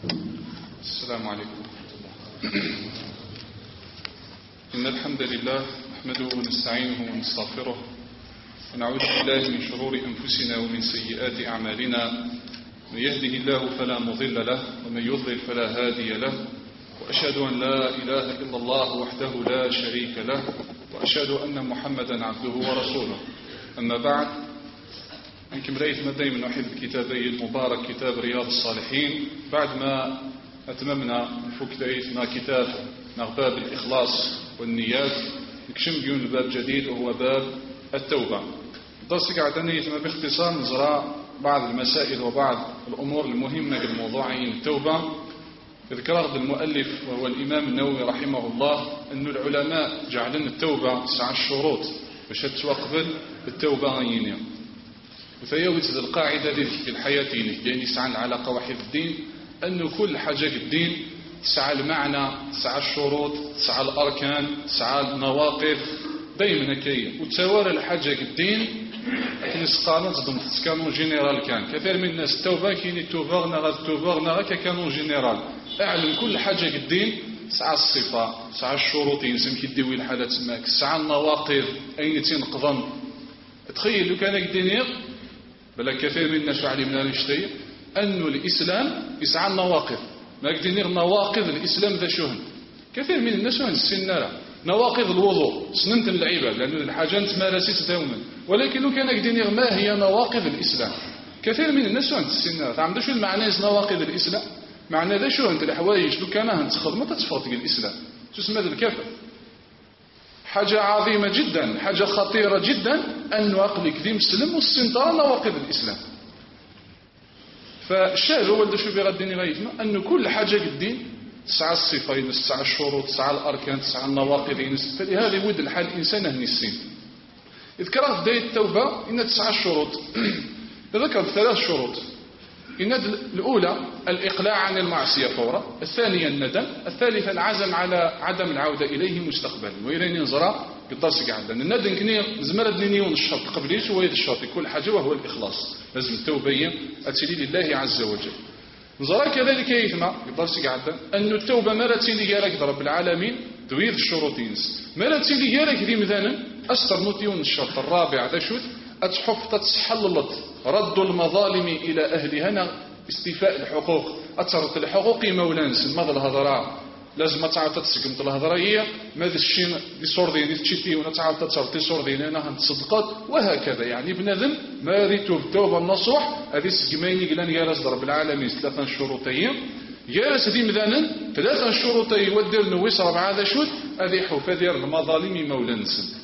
السلام عليكم ورحمة الله. إن الحمد لله نحمده ونستعينه ونستغفره ونعوذ بالله من شرور أنفسنا ومن سيئات أعمالنا. من يهده الله فلا مضل له ومن يضلل فلا هادي له، وأشهد أن لا إله إلا الله وحده لا شريك له، وأشهد أن محمدا عبده ورسوله. أما بعد، أنكم رأيت ما دائما نحب كتابي المبارك كتاب رياض الصالحين. بعد ما أتممنا فكتايتنا كتاب باب الإخلاص والنيات، نكشم بيون باب جديد وهو باب التوبة. درس قاعدين يتم باختصار نزرع بعض المسائل وبعض الأمور المهمة للموضوعين التوبة. ذكر المؤلف وهو الإمام النووي رحمه الله أن العلماء جعلن التوبة 9 شروط باش تتوقف التوبة غينيا. وفيوت القاعدة في الحياة يعني يسعى العلاقة واحد الدين، أن كل حاجة في الدين 9 المعنى، 9 الشروط، 9 الأركان، 9 النواقض دائما كاين. وتوالى الحاجة في الدين كنسقالن ضمن كانون جينيرال. كان كثير من الناس التوبة كاين التوبة نغا ككانون جينيرال. أعلم كل حاجة في الدين 9 الصفة، 9 الشروط ينسم كيدوي الحالة تماك، 9 النواقض أين تنقضن. تخيل لو كان الدين بلا كثير من الناس علمنا نشتي أن الإسلام 9 نواقض. ما قدينير نواقض الإسلام ذا شهن. كثير من الناس عن السنارة نواقض الوضوء سننت العباد لأن الحاجة تمارست دوما، ولكن لو كان قدينير ما هي نواقض الإسلام. كثير من الناس عن السنارة تعمل شو المعنى نواقض الإسلام. معنى ذا شو أنت الحوايج لو كان هنتخدم ما تتفرط الإسلام تسمى الكفر. حاجة عظيمة جدا، حاجة خطيرة جدا أن عقلك ذي مسلم والسنطرة نواقض الإسلام. فالشاهد هو اللي شو بيغديني غايتنا أن كل حاجة الدين 9 الصفين، 9 الشروط، 9 الأركان، 9 النواقض. فلهذا ود الحال الإنسان هني السين. إذكر في بداية التوبة إن 9 شروط. ذكر 3 شروط. إن الأولى الإقلاع عن المعصية فورا، الثانية الندم، الثالثة العزم على عدم العودة إليه مستقبلا. وإليني نزرع قدرس قاعد لأن الندم كني زمرد نيون الشرط قبليش وهو الشرط كل حاجة وهو الإخلاص. لازم التوبة أتسلي لله عز وجل. نزرع كذلك يثمى قدرس قاعد أن التوبة ما تسلي جارك رب العالمين دوير الشروطين ما تسلي جارك ذي مثلا أستر نوتيون الشرط الرابع ذا شوت أتحف تتسحللت رد المظالم إلى أهلها استيفاء الحقوق. أترك الحقوق مولانس ماذا الهضراء لازم تعاود تتسقمت الهضراء هي ماذا الشيء بصور ديني تشتي ونتعاود تتصرف صور ديني أنا هنتصدقات وهكذا. يعني بنذم ما ريتو التوبة النصوح هذه سقميني قلان يارس رب العالمين 3 شروطين يارس دي مذانا 3 شروطين ودير نويس 4 هذا شوت هذه حوفة دير المظالم مولانس.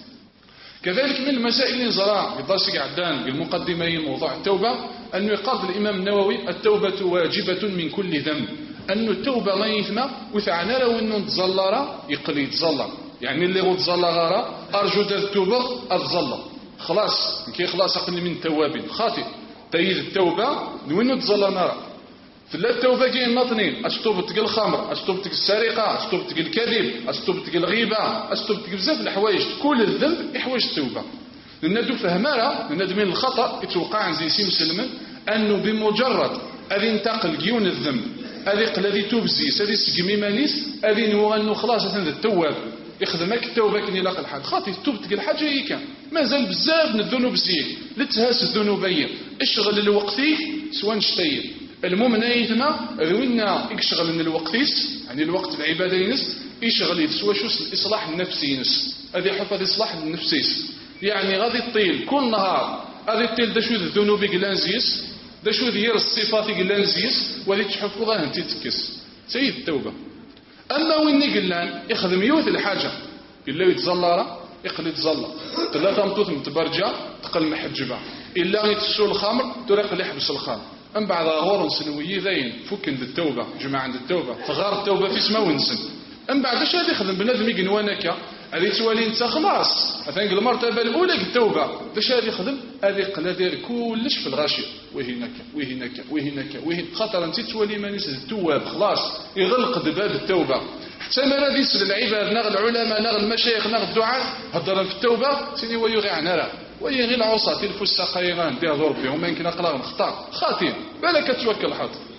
كذلك من المسائل اللي نزرع بالدرس قعدان بالمقدمة موضوع التوبة أنه يقال الإمام النووي التوبة واجبة من كل ذنب. أنه التوبة ما يثمى وثعنا لو أنه تزلر يقلي يتزلر. يعني اللي هو تزلر أرجو ذا التوبة أتزلر خلاص كي خلاص أقل من التوابين خاطئ تأييد التوبة وأنه تزلر نرى فلا التوبة كاين ناطنين أستوب تقل الخمر، أستوب تقل السرقة، أستوب تقل الكذب، أستوب تقل الغيبة، أستوب تقل بزاف الحوايج. كل الذنب يحوج التوبة. لأن فهمارا لأن من الخطأ يتوقع عن زي مسلما أنه بمجرد أذي انتقل جيون الذنب أذي قل أذي توبزيس أذي سقمي مانيس أذي نوغ أنه خلاص هذا التواب يخدمك التوبة كني لاقى الحاج خاطي توب تقل حاجة هي كان مازال بزاف من الذنوب زين لتهاس الذنوبية اشغل الوقت سواء نشتي المهم نايثنا ذوينا يشغل من الوقتيس يعني الوقت العبادة ينس يشغل يسوى شو الإصلاح النفسي ينس هذه حفظ الإصلاح النفسي. يعني غادي الطيل كل نهار غادي الطيل دا شو الذنوب قلانزيس دا شو ذير الصفات قلانزيس وهذه تحفظ غاه انت تكس سيد التوبة. أما وين قلان يخدم يوث الحاجة إلا يتزلر يقل يتزلر 3 مطوط متبرجة تقل محجبة إلا يتسو الخمر تريق يحبس الخمر. أم بعد غور سنوية ذين فكن التوبة جماعة عند التوبة فغار التوبة في سما ونسن. أم بعد اش هذا يخدم بنادم يقنوانك هذه توالي انت خلاص مثلا المرتبة الأولى التوبة باش هذا يخدم هذه قلا دير كلش في الغاشية وهناك وهناك وهناك وهن خاطر انت توالي مانيس التواب خلاص يغلق باب التوبة. حتى ما غادي يسل العباد نغ العلماء نغ المشايخ نغ الدعاء هضر في التوبة سيني ويغي عنها وهي غير العصاة الفساق يغان دير ضرب بهم ما يمكن أقلق نختار خاطئ بالك توكل حاط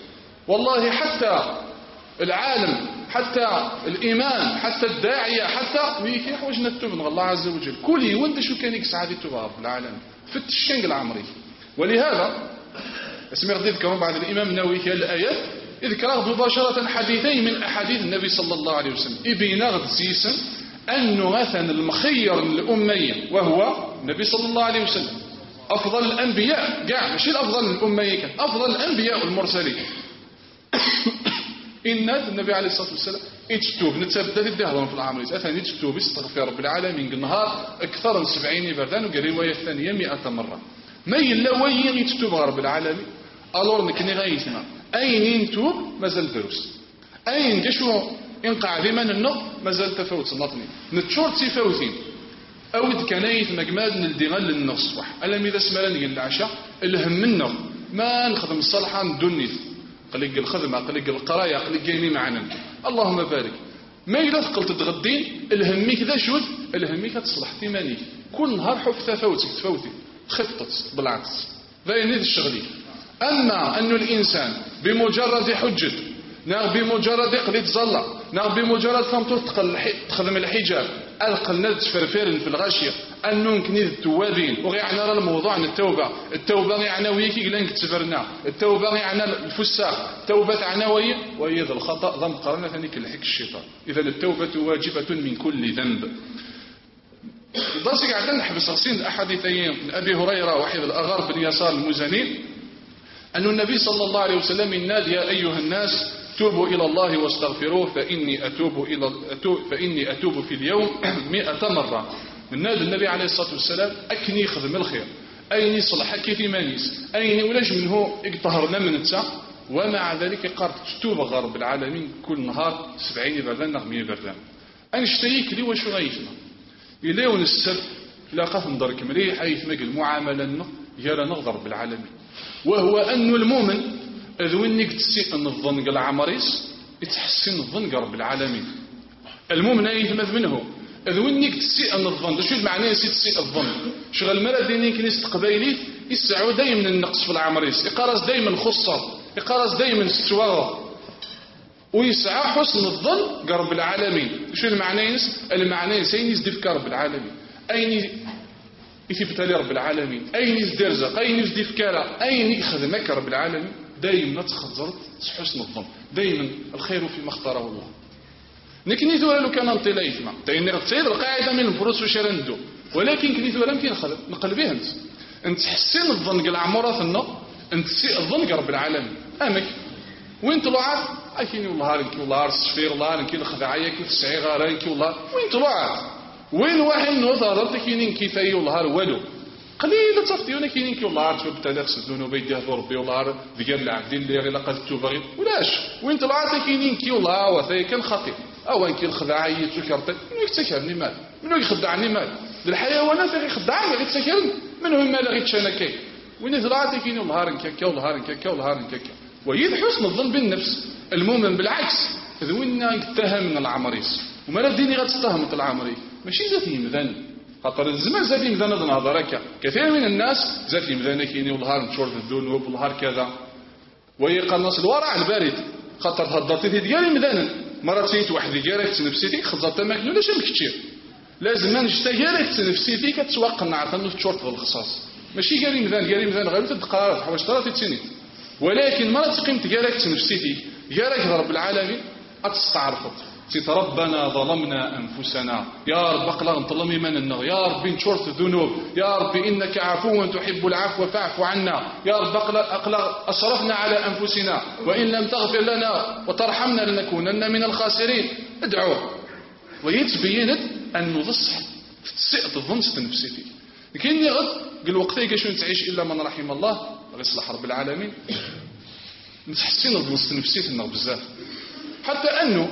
والله حتى العالم، حتى الإمام، حتى الداعية، حتى ويكي حوجنا التوب من الله عز وجل. كل يوند شو كان يكسع هذه التوب رب العالمين فتش كان العمري. ولهذا اسمي غدي ذكروا بعد الإمام النووي في الآيات يذكر مباشرة حديثين من أحاديث النبي صلى الله عليه وسلم يبين غد سيسا أنه مثلا المخير الأمية وهو النبي صلى الله عليه وسلم أفضل الأنبياء كاع ماشي الأفضل الأمية كان أفضل الأنبياء والمرسلين. إن النبي عليه الصلاة والسلام يتشتوب نتبدأ الدهرون في العمر أثني يتشتوب يستغفر رب العالمين النهار أكثر من 70 بردان وقال رواية الثانية 100 مرة ما يلا وين يتشتوب رب العالمين. ألور نكني غايتنا أين ينتوب مازال دروس أين كشو ينقع ذي من النق مازال تفوت النطني نتشور تفوتين أود كنايت مجماد نديغل للنصبح ألم إذا سمرني العشاء الهم منه ما نخدم الصالحة ندنيث قلق الخدمة قلق القراية قلق جايني معنا اللهم بارك ما إذا ثقلت تغدين الهميك ذا شوذ الهميك تصلح ثمانيك كل نهار حب تفوتك تفوتي خفطت بالعكس ذا ينيذ الشغلي. أما أن الإنسان بمجرد حجة بمجرد قليت ظلة بمجرد فمتور تخدم الحجاب القلنا تفرفير في الغاشية أنه كنيذ التوابين وغيعنا راه الموضوع عن التوبة يعني ويكي لانك تفرنا التوبة يعني الفساق التوبة عناوية وإذا الخطأ ضم قرنا ثاني كالحك الشيطان. إذا التوبة واجبة من كل ذنب. ضاسك عدنا نحبس غسين الأحاديثين من أبي هريرة وحيد الأغار بن يسار المزني أن النبي صلى الله عليه وسلم ينادي يا أيها الناس توبوا إلى الله واستغفروه فإني أتوب في اليوم 100 مرة. من نادي النبي عليه الصلاة والسلام أكني خدم الخير أين يصلح كيف مانيس أين ولاش منه يطهرنا من التسع ومع ذلك قارت توب غرب العالمين كل نهار 70 بردان 100 بردان أنشتيك لي وشو غايتنا إليون السر لاقات ندرك مليح حيث مقل معاملة يرى نغضر بالعالمين وهو أن المؤمن أذوينك تسيء الظن قال عمريس يتحسن الظن رب العالمين. المؤمن يتمث منه أذوينك تسيء الظن شو المعنى تسيء الظن شغل مرة دينيك نست قبيليت يسعوا دايما النقص في العمريس يقارس دايما خصة يقارس دايما استواغ ويسعى حسن الظن رب العالمين. شو المعنى المعنى يزدفك رب العالمين أين يثبت لي رب العالمين أين يزدرزق أين يزدفكارا أين يخدمك رب العالمين دايما تخزرت حسن الظن دايما الخير فيما اختاره الله. لكن ثولا لو كان انطي لا يثمع تاني غتصير القاعده من الفروس وشرندو ولكن كني ثولا يمكن نقلبيه انت تحسن الظن قال عمره النو انت تسيء الظن رب العالمين امك وين طلعت اكيني والله هارك والله الصفير الله هارك الخدعيه كيف الصغيره رانك والله وين طلعت وين واحد نو ضربت كاينين كيفاي والله والو قليل تصفتيونا كاينين كي والله عرفوا بتدخس الذنوب يدير ربي والله ذكر العبد اللي غير لقد توبغي ولاش وين طلعت كاينين كي والله وثاي كان خطير او ان كي الخداعيه تكرت منو يتسكرني مال منو يخدعني مال الحيوانات اللي يخدعني غير تسكرني منهم مال غير تشانكي وين طلعت كاينين والله هارنكا والله هارنكا والله هارنكا ويد حسن الظن بالنفس. المؤمن بالعكس ذوينا يتهم من العمريس وما رديني غتتهم العمري ماشي ذاتي مذان خاطر الزمان زاد يمذان هذا نهضرك كثير من الناس زاد يمذان كيني والله نشور الذنوب والله كذا ويقال الناس الورع البارد خاطر هضرتي ديالي مذانا مرات سيت واحد ديالك تنفسيتي خزرت ما كنولاش كثير لازم نشتغلك تنفسيتي كتسوق نعرف تشورت الخصاص ماشي قال مذان غير تدقار حوايج طرات تسنيت ولكن مرات قيمت قالك تنفسيتي قالك رب العالمين اتستعرفت سيت ربنا ظلمنا أنفسنا يا رب أقلق نطلمي من النغ يا رب نشرت الذنوب يا رب إنك عفو تحب العفو فاعف عنا يا رب أقلق أسرفنا على أنفسنا وإن لم تغفر لنا وترحمنا لنكونن من الخاسرين ادعوه ويتبينت أن نضصح تسئت الظن ستنفسيتي لكن غد قل وقتي كشون تعيش إلا من رحم الله غيصلح رب العالمين نتحسين الظن ستنفسيتي النغ بزاف حتى أنه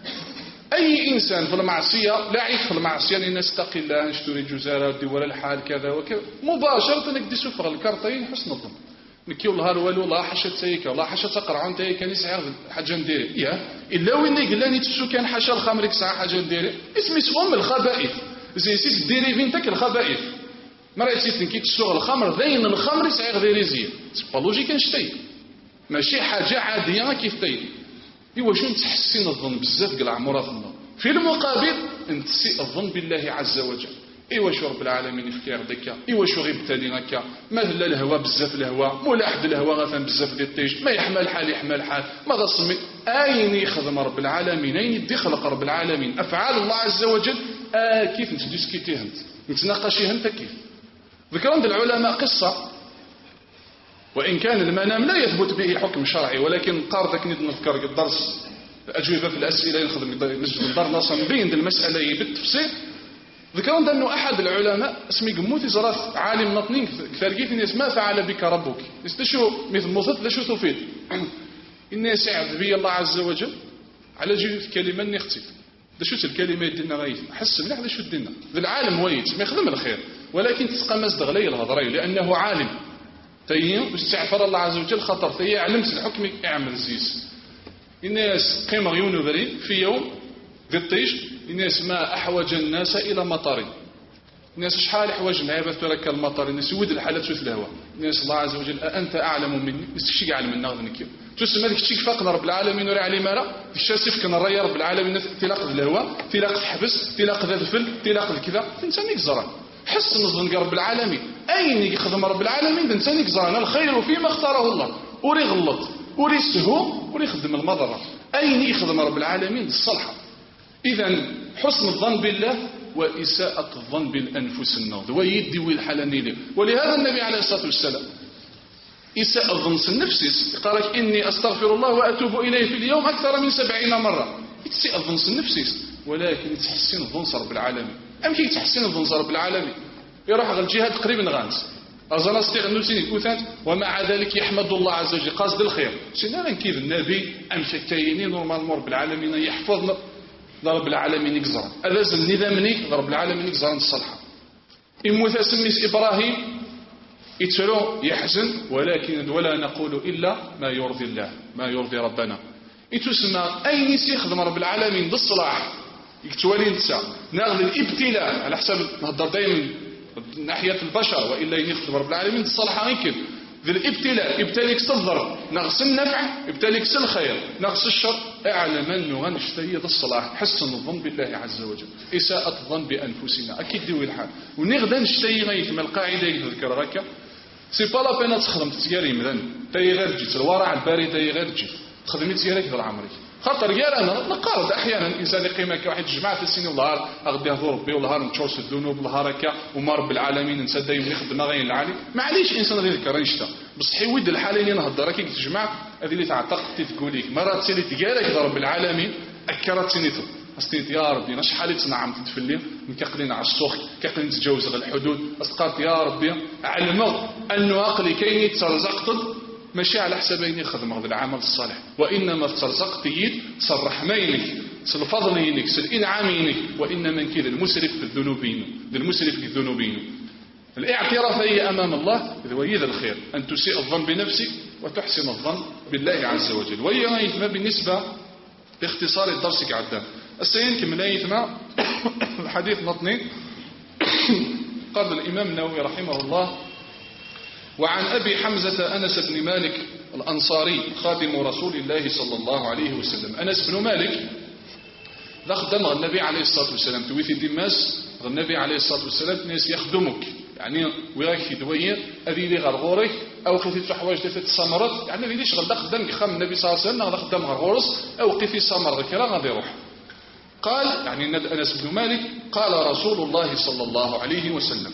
أي إنسان في المعصية لا يعيش في المعصية لأن نستقي الله نشتري جزارة دي ولا الحال كذا وكذا مباشرة نقدي سفر الكارتين حسن الظن نكي والله الوالو الله حشت سيك الله حشت تقرعون تاي كان يسعى حاجة نديري يا إلا وين يقلاني تسو كان حشا الخمر يسعى حاجة نديري اسمي سوم الخبائث زي سيت ديري فين تاك الخبائث مرة يسيت نكي تسوغ الخمر ذين الخمر يسعى غير يزيد سبا لوجيك نشتي ماشي حاجة عادية كيف تايد. إيوا شو نتحسن الظن بزاف كاع عمرها الله. في المقابل نتسيء الظن بالله عز وجل. إيوا شو رب العالمين يفكر دكا، إيوا شو غيبتالي هكا، مثلا الهوا بزاف الهوا، مولا حد الهوا غافهم بزاف ديال الطيش، ما يحمل حال يحمل حال، ما غصمي، أين يخدم رب العالمين، أين يدي خلق رب العالمين، أفعال الله عز وجل، كيف نتديسكيتي هنت، نتناقشي هنت كيف. ذكر عند العلماء قصة، وإن كان المنام لا يثبت به حكم شرعي، ولكن قاردك نذكر الدرس الأجوبة في الأسئلة نخدم نسجل الدار ناصر بين المسألة بالتفصيل. ذكر أنه أحد العلماء اسمه قموتي زرات عالم نطنين كثير الناس ما فعل بك ربك استشو مثل مصد لشو تفيد الناس يعذ بي الله عز وجل على جيد كلمة نختي لشو الكلمة يدينا غايث حس مليح لشو الدنا ذا العالم ويت ما يخدم الخير ولكن تسقمز دغلي الهضري لأنه عالم تيم واستعفر الله عز وجل خطر تي علمت الحكم اعمل زيز الناس قيمة غيون بري في يوم قطيش الناس ما أحوج الناس إلى مطر الناس شحال حواج العباد ترك المطر الناس يود الحالات شوف الهواء الناس الله عز وجل أنت أعلم مني نستشيق علم النغض نكيو تسمى ذلك الشيء فقنا رب العالمين ورع علي مالا الشاسف كان الرأي رب العالمين تلاق الهواء تلاق الحبس تلاق ذا الفل تلاق الكذا إنسان يكزران حس نظن رب العالمين أين يخدم رب العالمين إنسان يكزران الخير فيما اختاره الله وري غلط وري سهو وري يخدم المضرة أين يخدم رب العالمين الصالحة. إذا حسن الظن بالله وإساءة الظن بالأنفس النوض ويدي والحلاني له ولهذا النبي عليه الصلاة والسلام إساءة الظن النفس قال لك إني أستغفر الله وأتوب إليه في اليوم أكثر من 70 مرة إساءة الظن النفس ولكن تحسن الظن رب العالمين أم كي تحسن الظن رب العالمين يروح على الجهاد قريب غانس أظن استغنوا سنين أوثات ومع ذلك يحمد الله عز وجل قاصد الخير سنانا كيف النبي أم شكايني نورمال رب العالمين يحفظنا رب العالمين يكزر ألازم نظامني رب العالمين يكزر الصالحة إموت سميس إبراهيم يتلو يحزن ولكن ولا نقول إلا ما يرضي الله ما يرضي ربنا يتسمى أين يخدم رب العالمين بالصلاح يكتوالي نتسا ناخذ الابتلاء على حسب نهضر دائما ناحية البشر وإلا يخدم رب العالمين بالصلاح يمكن ذي الابتلاء ابتليك الضر نقص النفع ابتليك الخير نقص الشر اعلم انه غنشتهي الصلاح حسن الظن بالله عز وجل اساءة الظن بانفسنا اكيد دوي الحال ونغدا نشتهي غيث من القاعده يذكر هكا سي با لا بينا تخدم تسياري مثلا تاي غير تجي الورع الباري تاي غير تجي تخدمي تسياري كثر عمرك خاطر قال انا نقارض احيانا الانسان يقيم هكا واحد الجماعه في السن والنهار اغدي يهضر ربي والنهار نتشوش الذنوب والنهار هكا وما رب العالمين نسى دايما يخدم غير العالي معليش انسان غير يذكر يشتا بصح يود الحالين نهضر كي تجمع هذه اللي تعتقد تقول لك مرات سيلي تقالك رب العالمين اكرت سنيته استيت يا ربي انا شحال تنعم تتفلي كقلين على السوق كقلين تجاوز الحدود اسقط يا ربي علموا انه عقلي كاين يترزق ماشي على حسابين يخدم هذا العمل الصالح وإنما ترزق تيد صرح مينك سالفضل ينك سالإنعام ينك وإنما كذا المسرف في الذنوبين المسرف في الذنوبين الاعتراف هي أمام الله ويذا الخير أن تسيء الظن بنفسك وتحسن الظن بالله عز وجل وهي يثمى بالنسبة لاختصار الدرس قعدان السيين كم لا يثمى الحديث نطني قال الإمام النووي رحمه الله وعن أبي حمزة أنس بن مالك الأنصاري خادم رسول الله صلى الله عليه وسلم أنس بن مالك خدم النبي عليه الصلاة والسلام تويثي دماس النبي عليه الصلاة والسلام ناس يخدمك يعني وياك دوير أذي لي غرغورك أو قفي تحواج تفت السمرات يعني ذي ليش غدا خدم يخام النبي صلى الله عليه وسلم غدا خدم غرغورس أو قفي سمر ذكرى غادي يروح قال يعني أنس بن مالك قال رسول الله صلى الله عليه وسلم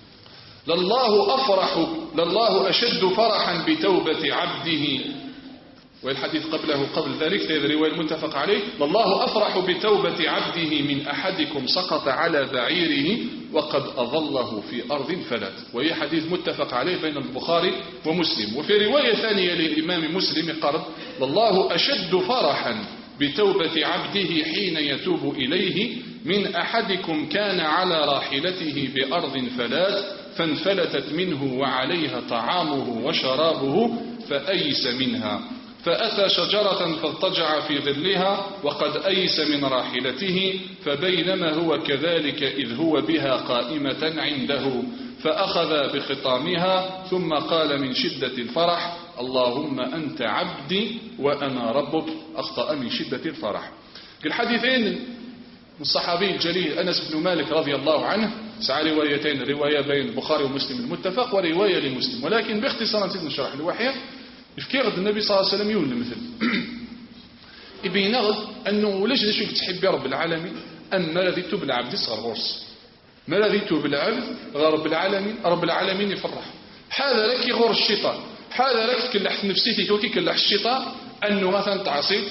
لله أشد فرحا بتوبة عبده والحديث قبل ذلك في الرواية المتفق عليه لله أفرح بتوبة عبده من أحدكم سقط على بعيره وقد أظله في أرض فلات وهي حديث متفق عليه بين البخاري ومسلم وفي رواية ثانية للإمام مسلم قال لله أشد فرحا بتوبة عبده حين يتوب إليه من أحدكم كان على راحلته بأرض فلات فانفلتت منه وعليها طعامه وشرابه فأيس منها فأتى شجرة فاضطجع في ظلها وقد أيس من راحلته فبينما هو كذلك إذ هو بها قائمة عنده فأخذ بخطامها ثم قال من شدة الفرح اللهم أنت عبدي وأنا ربك أخطأ من شدة الفرح. الحديثين من الصحابي الجليل أنس بن مالك رضي الله عنه سعى روايتين، رواية بين البخاري ومسلم المتفق ورواية لمسلم، ولكن باختصار نزيد نشرح الوحية. يفكي غد النبي صلى الله عليه وسلم يقول المثل يبين غد أنه لاش شوف تحبي رب العالمين أما الذي توب العبد صغر غرس، ما الذي توب العبد رب العالمين، رب العالمين يفرح. هذا لك يغور الشيطان، هذا لك تكلح نفسيتك وكي كلح الشيطان أنه مثلا تعصيت،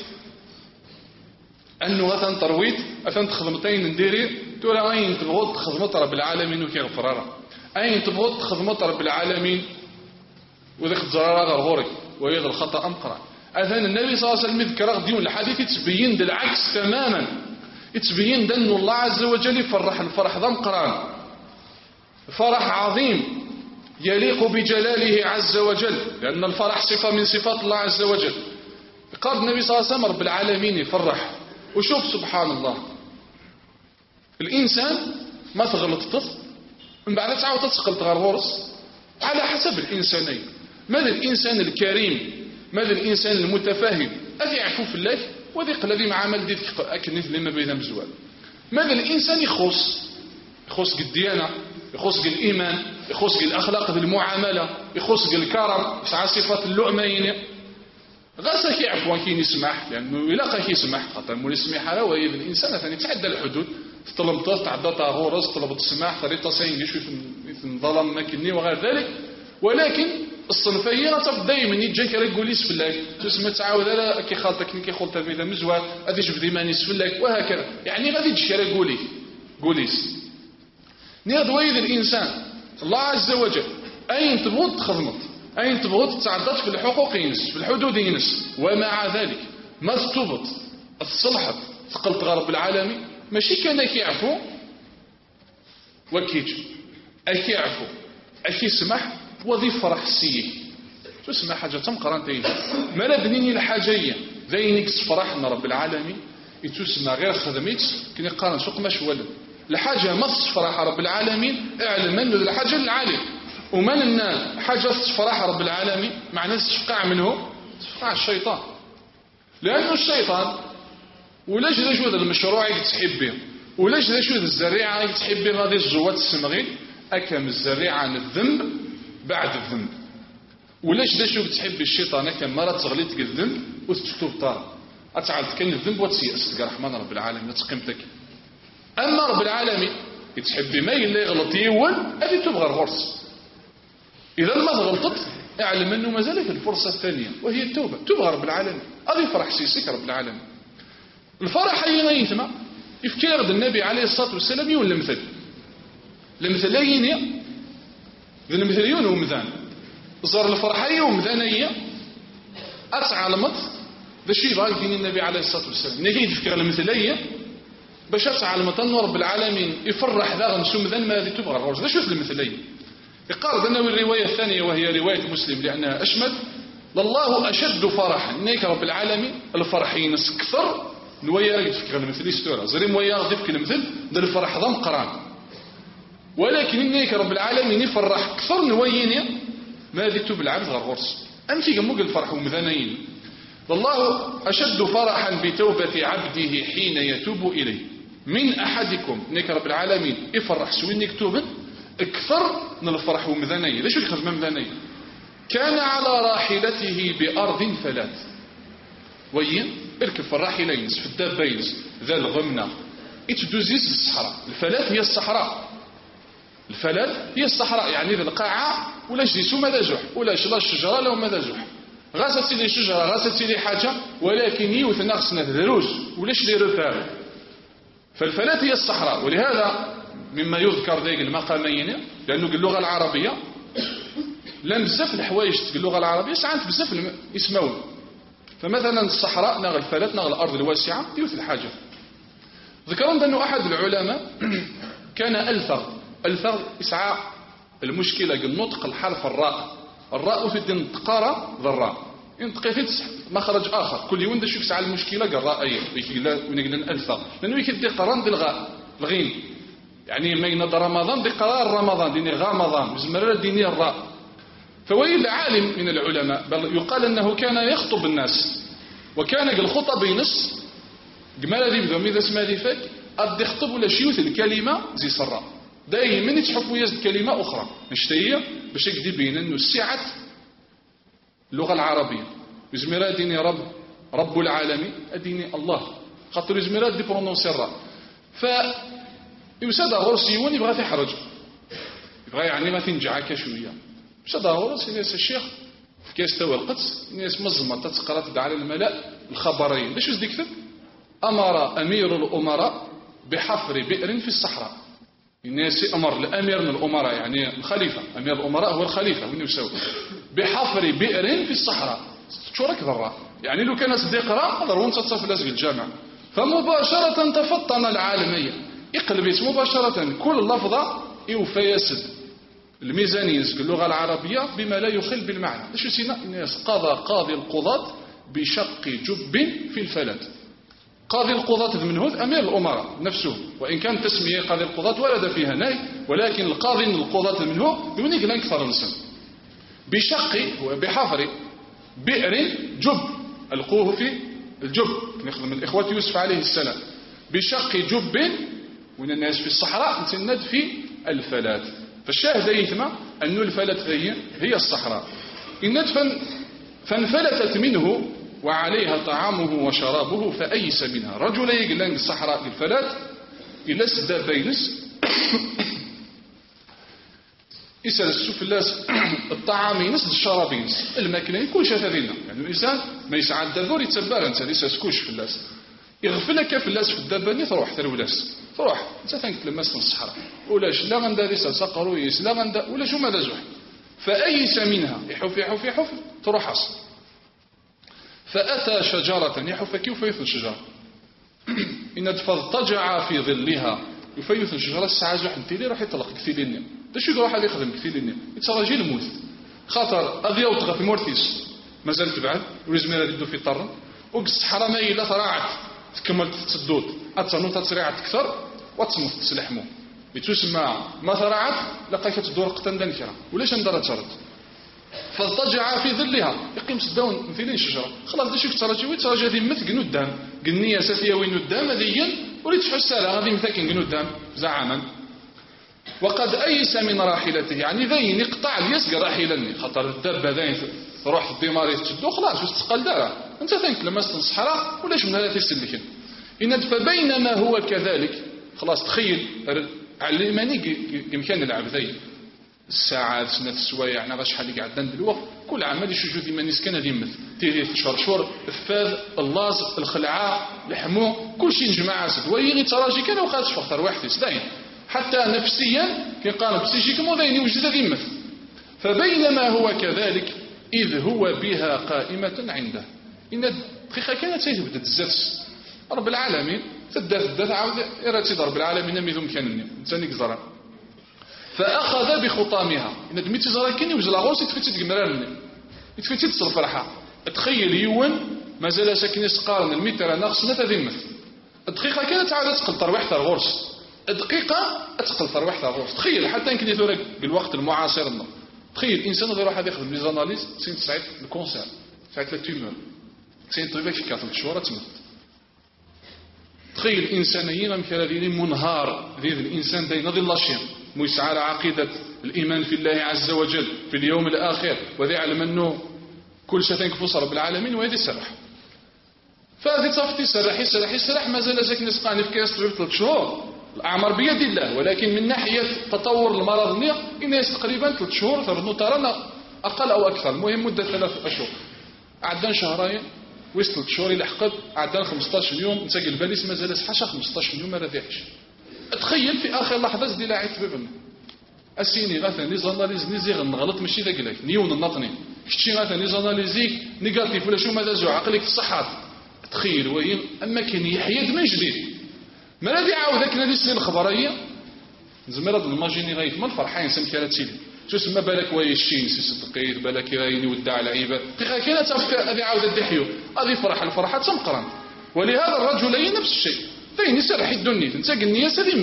أنه مثلا ترويت، مثلا تخدمتين نديري تقول أين تبغض تخدمت رب العالمين وكي غفرارا، أين تبغض تخدمت رب العالمين وذاك الزرارة غرغوري ويد الخطأ أمقرا. أذن النبي صلى الله عليه وسلم يذكر غديون الحديث يتبين بالعكس تماما، يتبين أن الله عز وجل يفرح الفرح ذا مقران، فرح عظيم يليق بجلاله عز وجل، لأن الفرح صفة من صفات الله عز وجل. قال النبي صلى الله عليه وسلم رب العالمين يفرح. وشوف سبحان الله الإنسان ما تغلط طفل من بعد تعاود تسقل غرغورس على حسب الإنسانين. ماذا الإنسان الكريم، ماذا الإنسان المتفاهم أذي يعفو في الله وذي الذي مع عمل ديك أكنث لما بين مزوال. ماذا الإنسان يخص الديانة، يخص الإيمان، يخص الأخلاق بالمعاملة، يخص الكرم، يسعى صفات اللؤمين غاسا كيعفو كي يسمح، لأنه إلا كي يسمح خاطر مول يسمح على وهي الإنسان ثاني تعدى الحدود، تطلب تعدى غرز، طلب السماح طريقة سين يشوف الظلم ماكني وغير ذلك. ولكن الصنفيين دائما يجيك يقول يسفلك تسمى تعاود على كي خالتك كي خلطها في ذا مزوال غادي يشوف ديما يسفلك وهكذا، يعني غادي تجي قوليس نيض ويد الإنسان الله عز وجل أين تبغض تخدمت، أين تبغض تعدت في الحقوق ينس في الحدود ينس، ومع ذلك ما تطبط الصلحت ثقلت رب العالمين ماشي كان كيعفو وكيج أكي يعفو أكي يسمح وظيف فرح السيء تسمى حاجة تمقران تين ما لا بنيني الحاجية ذينك فرحنا رب العالمين يتسمى غير خدميت كني قارن سوق مش ولد الحاجة ما فرح رب العالمين اعلم أنه الحاجة العالم ومن الناس حاجة فرح رب العالمين معناه تفقع منه تفقع الشيطان، لأنه الشيطان ولاش ذا شو ذا المشروع يتحب به ولاش ذا شو ذا الزريعة يتحب به هذه الزوات السمغين أكم الزريعة عن الذنب بعد الذنب، ولاش ذا شو تحب الشيطان أكم مرة تغليت الذنب وتتوب طار أتعال تكن الذنب وتسيأس تلقى رحمن رب العالمين تقيمتك. أما رب العالمين يتحب ما اللي يغلط يول أدي تبغى الغرس، إذا ما غلطت اعلم أنه ما زالت الفرصة الثانية وهي التوبة، تبغى رب العالمين هذا يفرح سيسك رب العالمين. الفرح أين يتم يفكر النبي عليه الصلاة والسلام يقول المثلين ذي المثليون ومذان صار الفرحية ومذانية أتعلمت ذا الشيء باقين النبي عليه الصلاة والسلام نجي يفكر المثلية باش أتعلمت أن رب العالمين يفرح ذا غنسو مذان ما ذي تبغى الغرز ذا شوف المثلية. يقارد أنه الرواية الثانية وهي رواية مسلم لأنها أشمل لله أشد فرحا إنك رب العالمين الفرحين أكثر نويا يفكر المثل يستورا زريم ويا يفكر المثل ذا الفرح ضم قران، ولكن إنك رب العالمين يفرح أكثر نويين ما ذي تب العبد غير غرس أنت جموج الفرح ومذانين. والله أشد فرحا بتوبة عبده حين يتوب إليه من أحدكم إنك رب العالمين يفرح سوينك توبا أكثر من الفرح ومذانين. ليش يخدم مذانين؟ كان على راحلته بأرض فلات وين اركب في الراحلة ينس في الدابة ينس ذا الغمنة يتدوزيس الصحراء. الفلات هي الصحراء، الفلات هي الصحراء يعني ذا القاعة ولا جيسو ماذا جوح ولا لا الشجرة لا ماذا جوح غاست سيدي شجرة غاست سيدي حاجة ولكن يوث ناقصنا دروس ولاش لي رفاق. فالفلات هي الصحراء، ولهذا مما يذكر ذيك المقامين لأنه اللغة العربية لم بزاف الحوايج اللغة العربية ساعات بزاف يسمون. فمثلا الصحراء نغ الفلات نغ الأرض الواسعة يوث الحاجة. ذكرون أنه أحد العلماء كان ألفظ يسعى المشكلة النطق الحرف الراء في الدين تقارى ذراء ينطق في مخرج آخر كل يوم شوف سعى المشكلة الراء أيه ونقول ألفظ لأنه يكدي قران بالغاء الغين يعني ما ينض رمضان دي قرار رمضان ديني غامضان بزمرة ديني الراء. فويل عالم من العلماء بل يقال أنه كان يخطب الناس وكان الخطب ينص جمال ذي بدهم إذا اسمها ذي فك أدي خطب ولا شيوث الكلمة زي سراء دائما يتحفوا يزد كلمة أخرى مشتهية باش يكدي بين أنه السعة اللغة العربية يزمرا ديني رب العالمين أديني الله خاطر يزمرا دي برونونسي الراء فيوساد غرسي وين يبغى تحرج يبغى يعني ما تنجعك شوية يوساد غرسي ناس الشيخ في كاس توا القدس ناس مزمة تتقرا تدعى على الملأ الخبرين ليش وز يكتب أمر أمير الأمراء بحفر بئر في الصحراء الناس أمر الأمير من الأمراء يعني الخليفة أمير الأمراء هو الخليفة وين يسوي بحفر بئر في الصحراء شو راك ضرا يعني لو كان صديق راه هذا وانت تصف لازم الجامع فمباشرة تفطن العالمية يقلبت مباشرة كل لفظة يوفى يسد الميزانية ينسك اللغة العربية بما لا يخل بالمعنى شو سينا الناس قاضي القضاة بشق جب في الفلات قاضي القضاة من هذ أمير الأمراء نفسه وإن كان تسمية قاضي القضاة ورد فيها ناي ولكن القاضي القضاة منه يونيك لن كثر نسم بشق وبحفر بئر جب ألقوه في الجب نخدم الإخوة يوسف عليه السلام بشق جب وين الناس في الصحراء نتند في الفلات فالشاهد يثمى أن الفلات هي الصحراء الند فانفلتت منه وعليها طعامه وشرابه فأيس منها رجل يقلن الصحراء الفلات إلا سد بينس يسأل السفلاس الطعام ينس الشراب ينس الماكلة يكون شافذينا يعني الإنسان ما يسعد دابور يتسبر أنت ليس سكوش فلاس يغفلك فلاس في الدباني تروح ترولاس تروح أنت ثانك لما سن الصحراء ولاش لا غندا ليس سقرو يس لا غندا ولا شو ماذا زوح فأيس منها يحف تروح أصل فأتى شجرة يحف كيف يثن شجرة إن فاضطجع في ظلها يفيث شجرة الساعة زوح انتي راح يطلق كثيرين ده شو يروح عليه يخدم كثيرين يتصرجي الموت خاطر أذيا وطغى في مورتيس مازال تبعد ولازم يردو في طرن وقص حرامي لا طلعت تكمل تتصدود أتصنو تسريعت أكثر وتصمت تسلحمو يتسمى ما ثرعت لقيت تدور قطن دنكرة وليش اندرت شرط فاضطجع في ظلها يقيم صداون مثلين شجرة خلاص دشيك تراجي ويتراجي هذه مثل قدام قنية سافية وين قدام هذيا وريت تحس لها هذه مثل قدام زعاما وقد أيس من راحلته يعني ذين يقطع اليسق راحلني خطر الدابة ذين تروح الدمار تشدو خلاص واش تسقل دارها انت ثانك لما الصحراء ولاش من هذا تسلكن إن فبينما هو كذلك خلاص تخيل علماني يمكن نلعب ذي الساعات سنة السوايع أنا غاش حالي قاعد ندير الوقت كل عمل يشوفوا ذي مانيس كان هذه مثل تيري الشرشور الفاذ اللاز الخلعاء الحمو كل شيء نجمع سد ويغي تراجي كان وقاتش فختار واحد يسدين حتى نفسيا كي قال بسيجيكمو ذين يوجد ذي مثل فبينما هو كذلك إذ هو بها قائمة عنده إن دقيقة كانت تبدأ الزفس رب العالمين تدات عاود إراتي رب العالمين ميذوم كان إنسان يقزرها فأخذ بخطامها إن دميتي زرا كان يوجد لاغوس يتفتت قمرانني يتفتت الفرحة تخيل يوم مازال ساكن يسقارن المتر ناقصنا تذمث الدقيقة كانت عادة تقل ترويح تاع الغرس الدقيقة تقل ترويح تاع الغرس تخيل حتى يمكن يثورك بالوقت المعاصر لنا تخيل إنسان غير واحد ياخذ لي زاناليز سين تسعيد الكونسير تسعيد لا تيمور سين طيبك في 4 شهور تموت تخيل إنسانيين مكالذين منهار ذي الإنسان دين ذي اللاشين ميسعى على عقيدة الإيمان في الله عز وجل في اليوم الآخر وذي علم أنه كل شيء تنكفص رب العالمين وهذه السرح فهذه صفتي سرح ما زال ساكن يسقاني في كاس 3 شهور الأعمار بيد الله ولكن من ناحية تطور المرض الناس تقريبا 3 شهور فرضنا ترانا أقل أو أكثر المهم مدة 3 أشهر عدنا شهرين ويست 3 شهور يلحقت عدنا 15 يوم نساقي الباليس ما زال حاشا 15 يوم ما رافعش تخيل في آخر لحظة زدي لاعب تبابنا أسيني غاثا نيزاناليز نيزيغ نغلط ماشي ذاك لك نيون النطني كشتي غاثا نيزاناليزيك نيجاتيف ولا شو ماذا زو عقلك الصحة تخيل وين أما كان يحيد من جديد ما الذي عاودك نادي السنين الخبرية زمرد الماجيني غايت ما الفرحين سم كالتيلي شو سما بالك ويشين سي صدقيت بالك رايني ودع العيبة كانت هذه عاودة دحيو هذه فرح الفرحات سمقرن ولهذا الرجلين نفس الشيء ثاني سرح الدنيا تنساق النية سليمة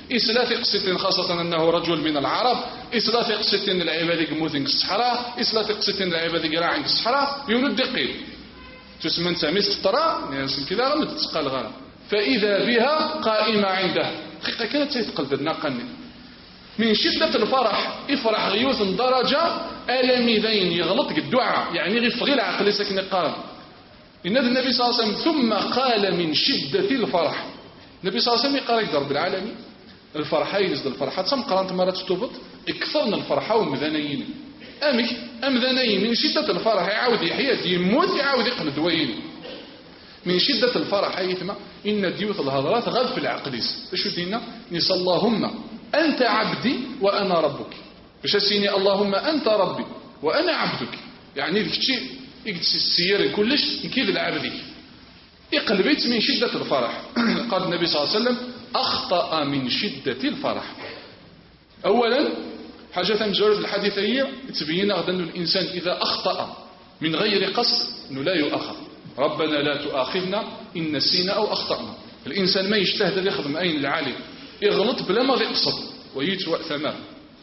إسلا قصتين خاصة أنه رجل من العرب، إسلا قصتين العبادة موثن الصحراء، إسلا قصتين العبادة راعي الصحراء يولد دقيق تسمى نسميس الطراء ناس كذا غمد تسقى الغرب، فإذا بها قائمة عنده حقيقة كانت تتقلد الناقني من شدة الفرح يفرح غيوث درجة ألمي ذين يغلط الدعاء يعني غير العقل سكن قال إن النبي صلى الله عليه وسلم ثم قال من شدة الفرح. النبي صلى الله عليه وسلم يقال رب العالمين الفرحة يزد الفرحة تم قرانت مرات تطبط اكثرنا الفرحة ومذنيين أمذنيين من شدة الفرح يعاود يحيى يموت يعاود يقلد وين من شدة الفرح يثمى إن ديوث الهضرات غد في العقليس شو دينا نس اللهم أنت عبدي وأنا ربك باش سيني اللهم أنت ربي وأنا عبدك يعني ذيك الشيء يقدس السير كلش نكيد العبدي يقلبت من شدة الفرح. قال النبي صلى الله عليه وسلم أخطأ من شدة الفرح. أولا حاجة مجرد الحديثية تبين غدا أن الإنسان إذا أخطأ من غير قصد أنه لا يؤاخذ، ربنا لا تؤاخذنا إن نسينا أو أخطأنا. الإنسان ما يجتهد يخدم أين العالي يغلط بلا ما يقصد ويتوأ ثمار.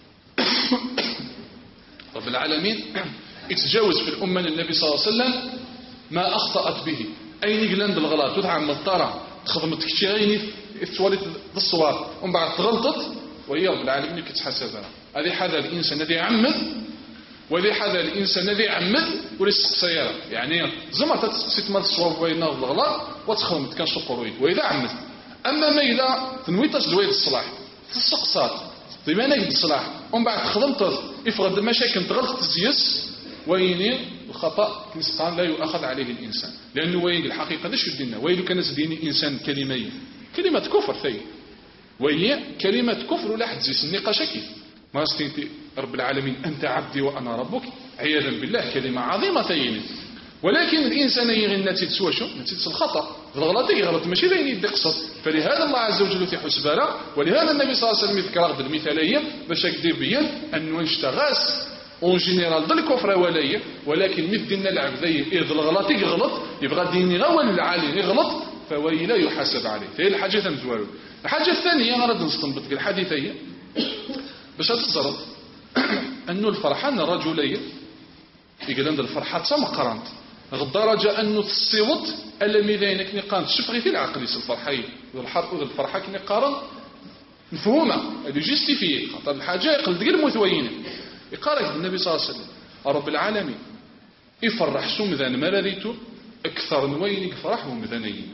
رب العالمين يتجاوز في الأمة النبي صلى الله عليه وسلم ما أخطأت به أين يقلند الغلط وتعمل الطرع تخدمت كتير غيني تواليت الصواب ومن بعد تغلطت وهي رب العالمين كتحسبها. هذه حذا الإنسان الذي يعمد وهذه حذا الإنسان الذي يعمد وليس سيارة يعني زمر تتسقسيت مال الصواب وين الغلط وتخدمت كان شقروي وإذا عمد. أما ما إذا تنويتش دوية الصلاح تسقسات طيب أنا قد الصلاح ومن بعد خدمت يفرض المشاكل تغلط تزيس وين الخطأ كنسقان لا يؤخذ عليه الإنسان لأنه وين الحقيقة لا شو دينا وين كان ديني إنسان كلمة كفر ثي وهي كلمة كفر ولا حد زيس النقاش كيف ما استنتي رب العالمين أنت عبدي وأنا ربك عياذا بالله كلمة عظيمة ثيني. ولكن الإنسان يغي نتيجة سوى شو نتيجة الخطأ الغلط يغلط ماشي ذين يدقصد. فلهذا الله عز وجل في حسبانه ولهذا النبي صلى الله عليه وسلم يذكر هذه المثالية باش يقدر بيان أنه نشتغاس اون جينيرال ضل الكفر ولايه ولكن مثل العبد إذ الغلط يغلط يبغى ديني غول العالي يغلط فوي لا يحاسب عليه. هي الحاجة مزوالو. الحاجة الثانية غرض نستنبط الحديثية باش تتصرف أنه الفرحان الرجلية يقول عند الفرحة تم قرنت غدرجة أنه تصيوت ألا ميذينك نقان شفغي في العقل الفرحين والفرحة كني قارن مفهومة هذه جيستيفيه خاطر الحاجة يقلد غير المثويين يقارك النبي صلى الله عليه وسلم رب العالمين يفرح سمذان مراريته أكثر نوين يفرح ومذانين.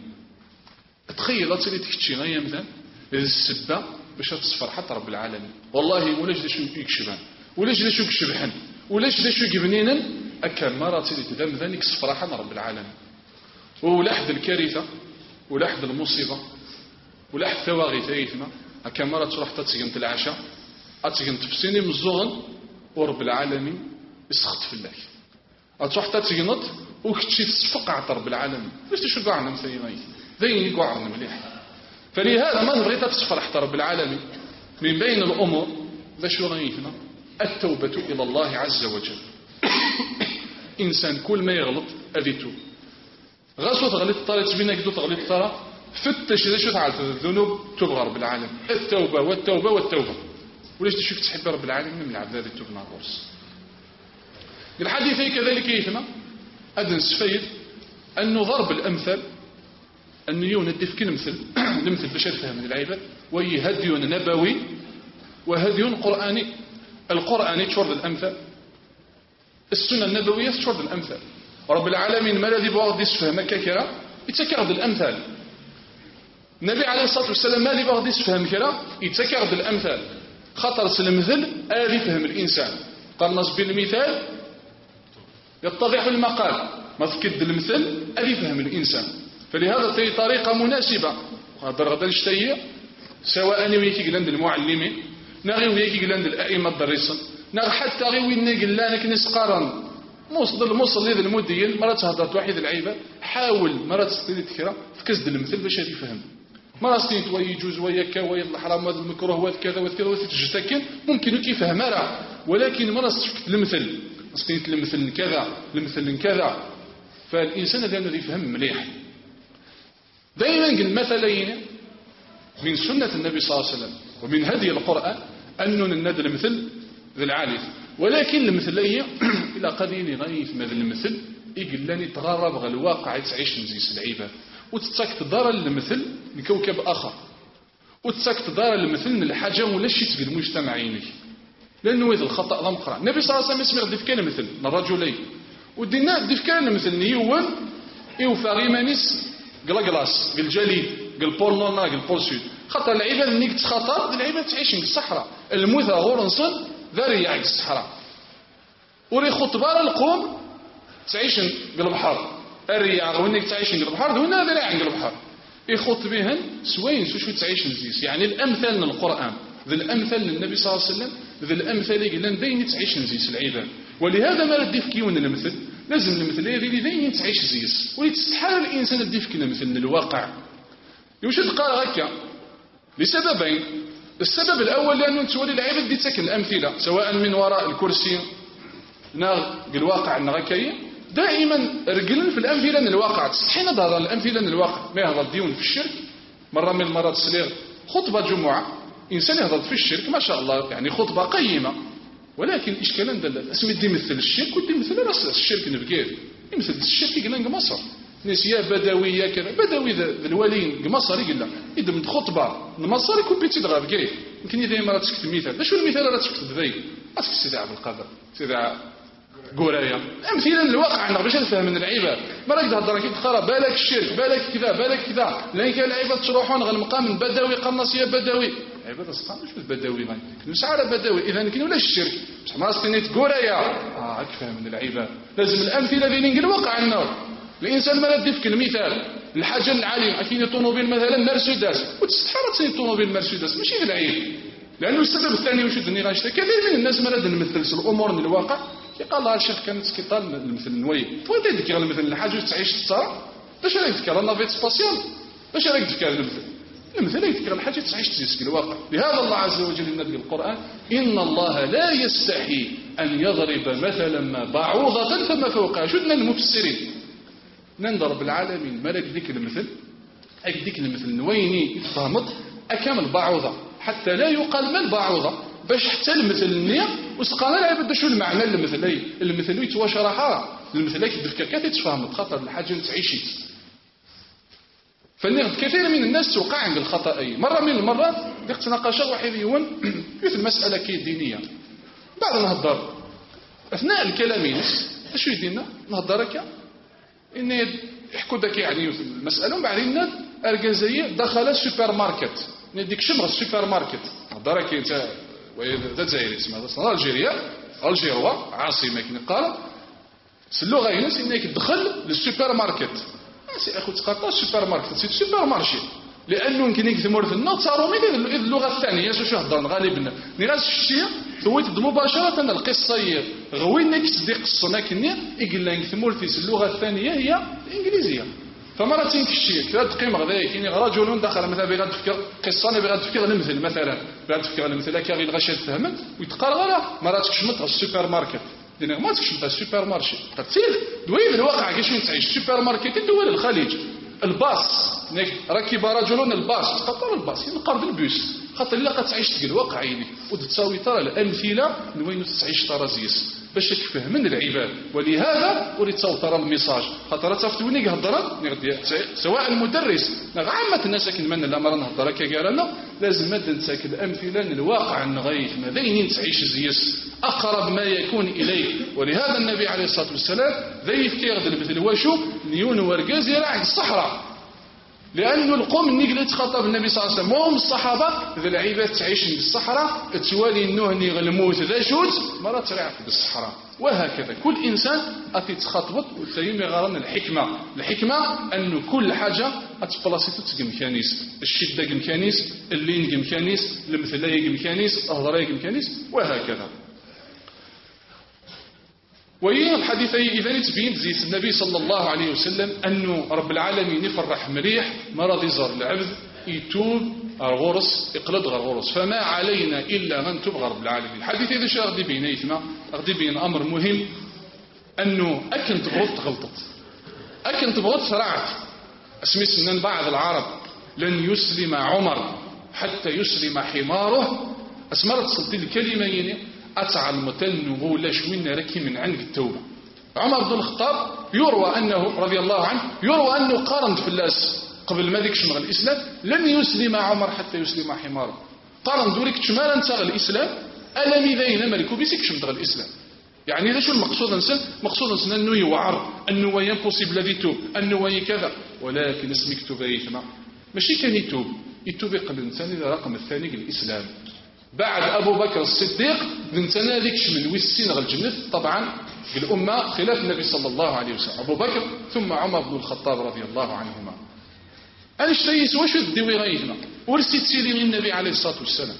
تخيل تصلي تكتشي غير مثلا السبة باش تصفر حتى رب العالمين والله ولاش دا شو يكشبان ولاش دا شو يكشبحن ولاش دا شو يقبنينا أكثر مرة تصلي تدام ذلك صفراحا رب العالمين. ولاحد الكارثة ولاحد المصيبة ولاحد ثواغي ثايثنا أكثر مرة تروح تتسجنت العشاء أتسجنت في سيني مزوغن ورب العالمين يسخط في الله أتروح تتسجنت وكتشي تصفق عطا رب العالمين باش تشو قاعنا مثلين ذين يقعرنا مليح. فلهذا ما نبغي تصفر حتى رب العالمين من بين الأمور ذا شو غيثنا التوبة إلى الله عز وجل. إنسان كل ما يغلط أذيته غاسو تغلط طاري تبينا قدو تغلط طاري فتش إذا شو تعالت الذنوب تبغى رب العالمين التوبة والتوبة والتوبة وليش تشوف تحب رب العالمين من العبد هذه التوبة ناقص. الحديث كذلك يثنى أدن سفيد أنه ضرب الأمثل أنه يوندي في كل المثل باش يفهم العباد وهي هدي نبوي وهدي قرآني. القرآني تشرد الأمثل السنة النبوية تشرد الأمثل. رب العالمين ما الذي بغض يسفهم كثيرا يتكرد الأمثال. النبي عليه الصلاة والسلام ما الذي بغض يسفهم كثيرا يتكرد الأمثال خطر المثل آذي فهم الإنسان. قال نصب المثال يتضح المقال ما تكد المثل آذي فهم الإنسان. فلهذا هي طريقة مناسبة هذا غدا نشتهي سواء ويكي قلند المعلمين نغي ويكي قلند الأئمة الدريسة نغ حتى غي وين قلانك نسقارن موصل لذا المدين مرات هضرت واحد العيبة حاول مرات ستيني تكرا في كزد المثل باش هذي فهم مرات ستيني ويا يجوز ويا كا ويا الحرام وهذا المكروه وهذا كذا وهذا كذا وتجتكن ممكن يفهم راه ولكن مرات تفكت المثل ستيني المثل كذا المثل كذا فالإنسان الذي يفهم مليح. دائما قل مثلين من سنة النبي صلى الله عليه وسلم ومن هدي القرآن أنه نناد المثل ذي العالف، ولكن المثل هي إلى قديني غاية ما ذي المثل يقلاني تغرب غا الواقع تعيش نزيس العباد وتتاك تدار المثل لكوكب آخر، وتتاك تدار المثل لحاجة ولا شيء في المجتمع عينك، لأنه هذا الخطأ لا مقرأ. النبي صلى الله عليه وسلم يسمي غدي كان مثل الرجلين ودينا دي كان مثل نيوان يوفى غيمانيس قلاقلاس الجليد قال بول نورنا قال بول سود، خاطر العباد اللي تخاطر العباد تعيش في الصحراء، الموثى غورنصن ذاري يعيش الصحراء، وري خطبه القوم تعيش البحر الرياض وانك تعيش البحر هنا ذا عند البحر يخط بهن سوين شو تعيش نزيس. يعني الامثال من القران ذا الامثال للنبي صلى الله عليه وسلم ذا الامثال اللي داين تعيش نزيس العباد. ولهذا ما ردي في كيون المثل لازم المثل هذه اللي داين تعيش زيس، ولتستحال الانسان يدي في كلمه مثل الواقع. واش تقال هكا لسببين. السبب الاول لانه تولي العباد دي تسكن الامثله سواء من وراء الكرسي ناغ الواقع نغاكاين دائما رجلن في الامثله من الواقع، تستحيل نظهر الامثله من الواقع. ما يهضر ديون في الشرك مره من المرات سليغ خطبه جمعه انسان يهضر في الشرك ما شاء الله يعني خطبه قيمه، ولكن اشكالا دل اسمي دي مثل الشرك ودي مثل راس الشرك نبقيه مثل الشرك قلنا مصر ناس يا بدويه كذا بدوي ذا الوالين مصر قلنا اذا من خطبه مصر يكون بيتي دغا بقيه يمكن اذا ما تكتب المثال شو المثال راه تكتب ذي اسك استدعاء بالقدر استدعاء قرايه امثله الواقع عندنا باش نفهم من العباد ما راك تهضر كي تقرا بالك الشرك بالك كذا بالك كذا لان كاين العباد تروحون غنمقام بدوي قناص يا بدوي عباد اصلا مش البدوي غادي نسعى بدوي اذا كاين ولا الشرك بصح ما استنيت قرايه هاك فهم من العباد لازم الامثله اللي نقول الواقع عندنا. الانسان ما ندي في المثال الحاجه العاليه كاين طوموبيل مثلا مرسيدس وتستحرى تصير طوموبيل مرسيدس ماشي العيب، لانه السبب الثاني واش الدنيا غاشتا كثير من الناس ما نقدر نمثل الامور من الواقع يقال الله الشيخ كانت كيطال المثل النووي فوت يذكر المثل الحاجه تعيش تصرا باش راك تذكر نافيت سباسيال باش راك تذكر المثل يذكر الحاجه تعيش تزيد الواقع. لهذا الله عز وجل ينادي القران ان الله لا يستحي ان يضرب مثلا ما بعوضه فما فوقها. شدنا المفسرين ننضرب العالمين مالك ذيك المثل ديك المثل نويني فهمت اكامل بعوضه حتى لا يقال ما البعوضه باش حتى المثل النية وسقانا العباد شو المعنى المثل المثل يتواشرها المثل كيف كيف تفهم خاطر الحاجه تعيشي. فكثير من الناس توقع عند الخطا اي مره من المرات دقت نقاشه واحد يون في المساله كي دينيه بعد نهضر اثناء الكلام اش يدينا نهضر هكا ان يحكوا داك يعني في المساله ومن بعد الجزائر دخل السوبر ماركت نديك شمر السوبر ماركت هضر كي انت وهذا الجزائري اسمها الجيروا عاصمه كي قال اللغه ينس انك تدخل للسوبر ماركت سي اخو تقاطع السوبر ماركت سي سوبر مارشي لانه يمكن يكتمر في النوت صاروا من اللغه الثانيه شو هضر غالبا نراس الشيء ثويت مباشره القصه غوينك تصديق الصنا كني يقول لك يكتمر في اللغه الثانيه هي الانجليزيه. فمرة تنكشي كذا تقيم غذاء كاين رجل دخل مثلا بغا تفكر قصه انا بغا تفكر المثل مثلا بغا تفكر المثل كاغي الغشاد فهمت ويتقرا لا مرة تكشمت السوبر ماركت دينا ما تكشمت السوبر مارشي تصير دوي الواقع كاش وين تعيش السوبر ماركت دول الخليج الباص ركب رجل الباص تقطر الباص ينقرب البوس خاطر الا تعيش تلقى الواقع عيني وتساوي ترى الامثله من وين تعيش ترى زيس باش تفهم من العباد. ولهذا اريد ترى الميساج خاطر تفتوني يهضر سواء المدرس عامه الناس كي من الامر نهضر كي قالنا لازم مد نساك الامثله من الواقع نغيث ما بين تعيش زيس اقرب ما يكون اليه. ولهذا النبي عليه الصلاه والسلام ذيف كيغد المثل واشو نيون ورقاز يراعي الصحراء لأنه القوم اللي قلت خطب النبي صلى الله عليه وسلم وهم الصحابة ذا العباد تعيش في الصحراء توالي النهني غلموت ذا شوت مرة ترعف بالصحراء. وهكذا كل إنسان أتي تخطبط وتيم غران الحكمة أنه كل حاجة أتبلاصيتو تقمكانيس الشدة قمكانيس اللين قمكانيس المثلية قمكانيس الأهضرية قمكانيس وهكذا. وهي الحديث إذا تبين زيت النبي صلى الله عليه وسلم أنه رب العالمين يفرح مليح مرض يزر العبد يتوب الغرس يقلد غرس فما علينا إلا من تبغى رب العالمين. الحديث إذا شو أغدي بين إيثما أغدي بين أمر مهم أنه أكن تبغض غلطت أكن تبغض سرعت اسمي سنن بعض العرب لن يسلم عمر حتى يسلم حماره. أسمرت صلت الكلمة يعني أتعلمت أنه ولا شوين راكي من عند التوبة. عمر بن الخطاب يروى أنه رضي الله عنه يروى أنه قارن في الناس قبل ما ذيك شمغ الإسلام لم يسلم عمر حتى يسلم حماره. قارن دورك تشمال نتاغ الإسلام ألم ذين ملكو بيسك شمغ الإسلام. يعني هذا شو المقصود نسن؟ مقصود نسن أنه يوعر أنه هو يمبوسيبل هذا يتوب أنه هو كذا، ولكن اسمك توبة يثمع ماشي كان يتوب قبل الإنسان إذا رقم الثاني الإسلام. بعد أبو بكر الصديق الإنسان هذيك شمل ويسين غير الجنة طبعا الأمة خلاف النبي صلى الله عليه وسلم أبو بكر ثم عمر بن الخطاب رضي الله عنهما. أنا شتي سوا شو الدوي غيثنا ورسيت سيدي النبي عليه الصلاة والسلام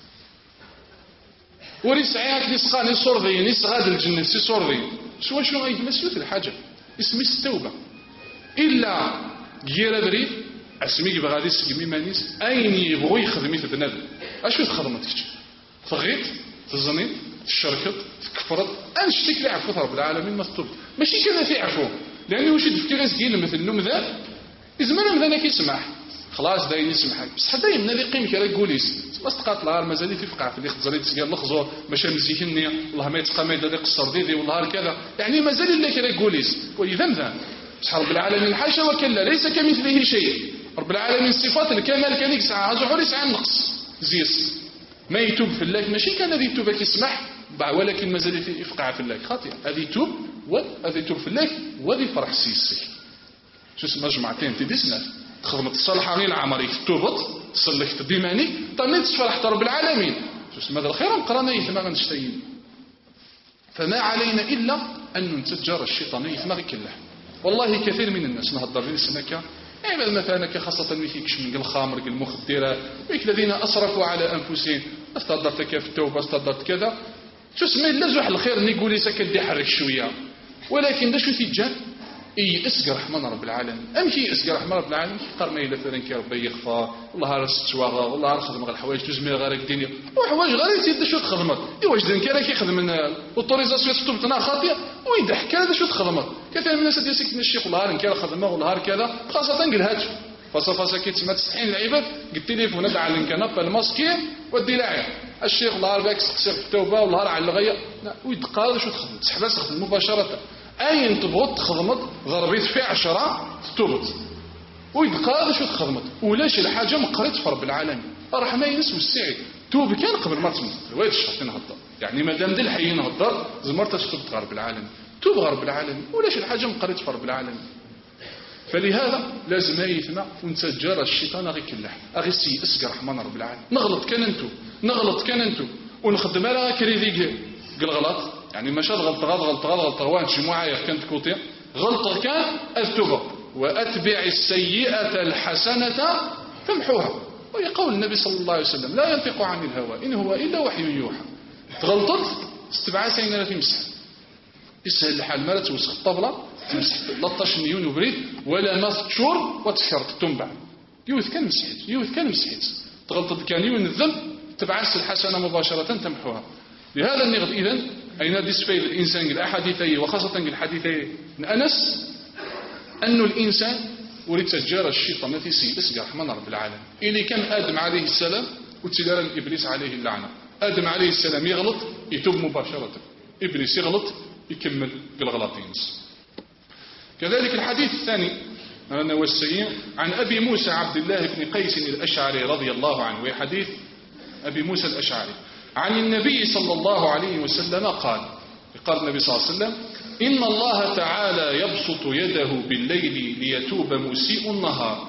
وريس عياك نسقاني صورذي نسغاد الجنة سي صورذي سوا شو غيثنا سيوت الحاجة اسمي التوبة إلا جيرا دري اسمي بغادي سقمي مانيس أين يبغوا يخدمي في بنادم أشو تخدمت فيك تغيط تزني تشركت تكفرت أنشتك لي عفو رب العالمين ما تطلب ماشي كذا في عفو لأنه وش تفكير غسقين مثل النوم ذا إزمان مثلا كيسمح خلاص داين يسمحك بس حتى يمنا ذي قيمك راه قوليس ما استقات لها مازال تفقع في اللي خزري تسقى الخزور باش مزيكني الله ما يتقى ما يدير قصر ديدي والنهار كذا يعني مازال الا راه قوليس واذا مثلا بصح رب العالمين حاشا وكلا ليس كمثله شيء. رب العالمين صفات الكمال كان يسعى زعور يسعى النقص زيس ما يتوب في الله ماشي كان هذه التوبه كيسمح ولكن مازال يفقع في الله خاطئ هذه يتوب وهذه يتوب في الله وهذه فرح سيسي شو اسمه جمعتين تديسنا تخدم الصالحة غير العمري تتوبط تصلح تديماني طني تفرح رب العالمين شو اسمه هذا الخير قرانا يثما غنشتين. فما علينا إلا أن نتجر الشيطان يثما كله. والله كثير من الناس نهضر في السمكة يعني مثلا خاصة ويكيكش من الخمر المخدرات ويك الذين أسرفوا على أنفسهم استهدرت في التوبة استهدرت كذا شو اسمه إلا زوح الخير نقول لي سكت يحرك شوية ولكن ده شو تيجان اسقى رحمن رب العالمين امشي اسقى رحمن رب العالمين قال ما الا فلان كي ربي يخفى والله راه ستواغا والله راه خدم غير الحوايج تزمي غير الدنيا وحوايج غير يزيد شو تخدمت واش دين كي كيخدم اوتوريزاسيون تطبطنا خاطئه ويضحك هذا شو تخدمت كثير من الناس ديالك الشيخ والله راه كي خدمه والله كذا خاصه قالهاش فصفا كيتسمى تستحين العباد قلت تليفون هذا على الكنابه الماسكين ودي لاعب الشيخ والله باك تقصير في التوبه والله على الغيه ويدقى شو تخدم تسحب تخدم مباشره أين تبغض تخدمت ضربيت في 10 تبغض ويدقى شو تخدمت ولاش الحاجة مقريت في رب العالمين رحمة ينس والسعي توب كان قبل ما تموت وايد الشرطين هضر يعني ما دام دل الحيين هضر زمرت تتوب رب العالمين توب رب العالمين ولاش الحاجة مقريت في رب العالمين. فلهذا لازم يثمع ونتجار الشيطان غير كله أغي سي اسقى رحمن رب العالمين نغلط كان انتو ونخدم على كريدي الغلط يعني ماشي غلط وان شي معايا كانت كوتي غلط كان التوبه واتبع السيئه الحسنه تمحوها ويقول النبي صلى الله عليه وسلم لا ينطق عن الهوى ان هو الا وحي يوحى غلطت استبعا سينا تمسح يسهل الحال ما توسخ الطبله تمسح 13 مليون وبريد ولا ما تشور وتشرط تنبع يوث كان مسحيت تغلطت كان يون الذنب تبعث الحسنه مباشره تمحوها. لهذا النغض إذن أين ديسفيد الإنسان الأحاديثي وخاصة الحديثي من أنس أن الإنسان وريد تجار الشيطان التي سيئس رحمن رب العالمين إلي كان آدم عليه السلام وتجار إبليس عليه اللعنة. آدم عليه السلام يغلط يتوب مباشرة إبليس يغلط يكمل بالغلطين. كذلك الحديث الثاني أنه والسيء عن أبي موسى عبد الله بن قيس الأشعري رضي الله عنه وحديث أبي موسى الأشعري عن النبي صلى الله عليه وسلم قال النبي صلى الله عليه وسلم إن الله تعالى يبسط يده بالليل ليتوب مسيء النهار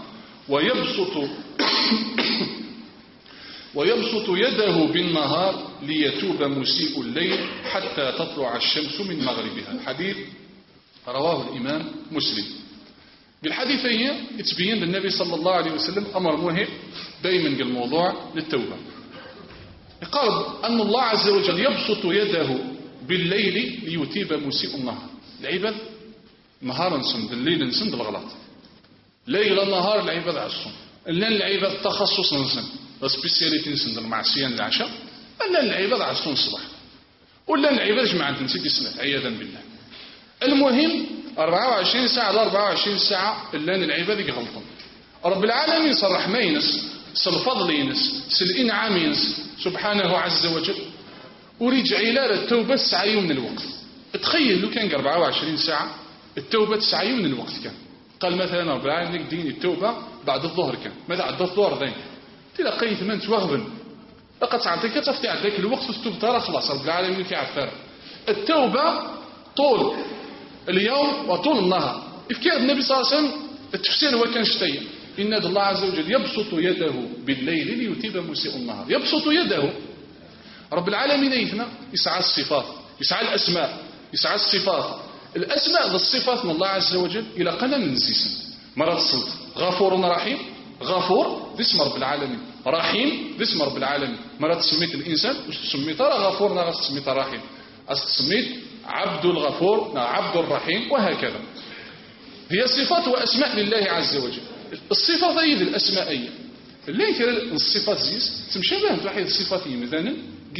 ويبسط يده بالنهار ليتوب مسيء الليل حتى تطلع الشمس من مغربها. الحديث رواه الإمام مسلم. بالحديثين يتبين للنبي صلى الله عليه وسلم أمر مهم دائما الموضوع للتوبة. قال أن الله عز وجل يبسط يده بالليل ليتيب مسيء النهار. العباد نهار نسند الليل نسند الغلط ليل النهار العباد عصم لأن العباد تخصص نسند سبيسياليتي نسند المعصية العشاء لأن العباد عصم الصباح ولا العباد جماعة نسيت يسمع عياذا بالله. المهم 24 ساعة ل 24 ساعة لأن العباد يغلطون. رب العالمين صرح ما ينس الفضل ينس الإنعام ينس سبحانه عز وجل ورجع إلى التوبة الساعة من الوقت. تخيل لو كان 24 ساعة التوبة 9 من الوقت كان قال مثلا رب العالمين ديني التوبة بعد الظهر كان ماذا عد الظهر ذين تلقيت من توغبن لقد تعطيك تفتح ذاك الوقت وتتوب ترى خلاص رب العالمين في عفار. التوبة طول اليوم وطول النهار. إفكار النبي صلى الله عليه وسلم التفسير هو كان شتي إن الله عز وجل يبسط يده بالليل ليتيب مسيء النهار. يبسط يده رب العالمين يثنى يسعى الصفات يسعى الأسماء يسعى الصفات. الأسماء والصفات من الله عز وجل إلى قلم نزيسن مرات صلت غفور رحيم. غفور باسم رب العالمين رحيم باسم رب العالمين. مرات سميت الإنسان وش تسميت راه غفور راه تسميت رحيم تسميت عبد الغفور عبد الرحيم وهكذا. هي صفات وأسماء لله عز وجل. الصفات هي الأسماء اللي كان الصفات زيس تمشابه واحد الصفات مثلا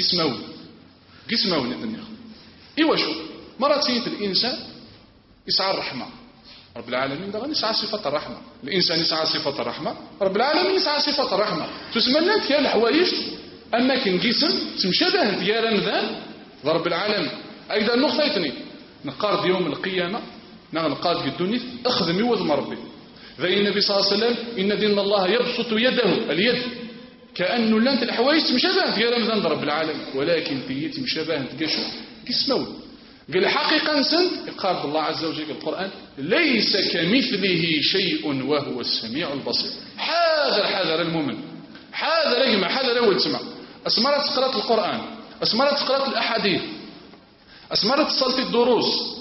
قسمون الدنيا إيوا شو مرات سيد الإنسان يسعى الرحمة رب العالمين ده يسعى صفة الرحمة. الإنسان يسعى صفة الرحمة رب العالمين يسعى صفة الرحمة. تسمى لنا ديال الحوايج أما كان قسم تمشابه ديال مثلا رب العالمين. أيضا النقطة اثنين نقارد يوم القيامة نقارد الدنيا أخذ ميوذ مربي ذي النبي صلى الله عليه وسلم إن دين الله يبسط يده اليد كأنه لانت الحوايج تمشابه ديال مثلا رب العالمين ولكن في تمشابه تقشو قسمون. قال حقيقة سن يقارب الله عز وجل القرآن ليس كمثله شيء وهو السميع البصير. حاذر المؤمن حاذر يجمع حاذر أول تسمع أسمرت قراءة القرآن أسمرت قراءة الأحاديث أسمرت صلاة الدروس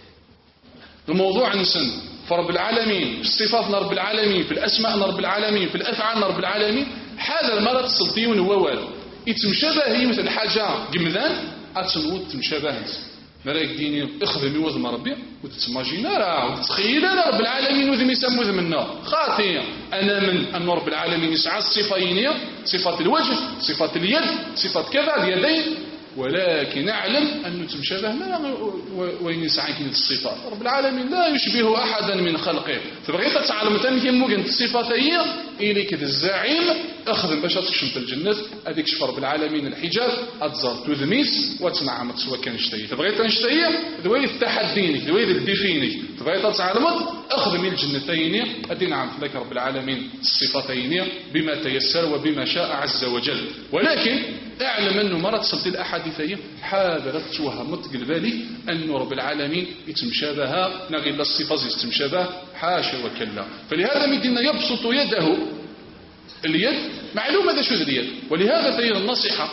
الموضوع نسن فرب العالمين في الصفات رب العالمين في الأسماء رب العالمين في الأفعال رب العالمين حاذر مرة السلطيون ووال يتمشابه هي مثل حاجة قمذان أتنود تمشابه مراك ديني اخذ من وذم ربي وتتماجينا راه وتتخيل رب العالمين وذم يسمى وذم النار خاطئ. أنا من أن رب العالمين يسعى الصفين صفات الوجه صفات اليد صفات كذا اليدين ولكن أعلم أنه تمشابه وين يسعى كنت الصفات. رب العالمين لا يشبه أحدا من خلقه. فبغيت تعلم تاني ممكن الصفات هي إليك الزعيم أخذ باش تكشف الجنة هذيك شف رب العالمين الحجاب أتزار تذميس وتنعم سواء كان شتيه. فبغيت نشتيه ذوي التحدينك ذوي الديفينك فبغيت تعلم أخذ من الجنتين أدي نعم لك رب العالمين الصفتين بما تيسر وبما شاء عز وجل. ولكن اعلم أنه مرة تصلت الأحاديثية حاذرت توهمت قلبالي أنه رب العالمين يتمشابها نغي الصفات يتمشابه حاشا وكلا. فلهذا مدينا يبسط يده اليد معلومة ذا شو اليد. ولهذا فهي النصيحة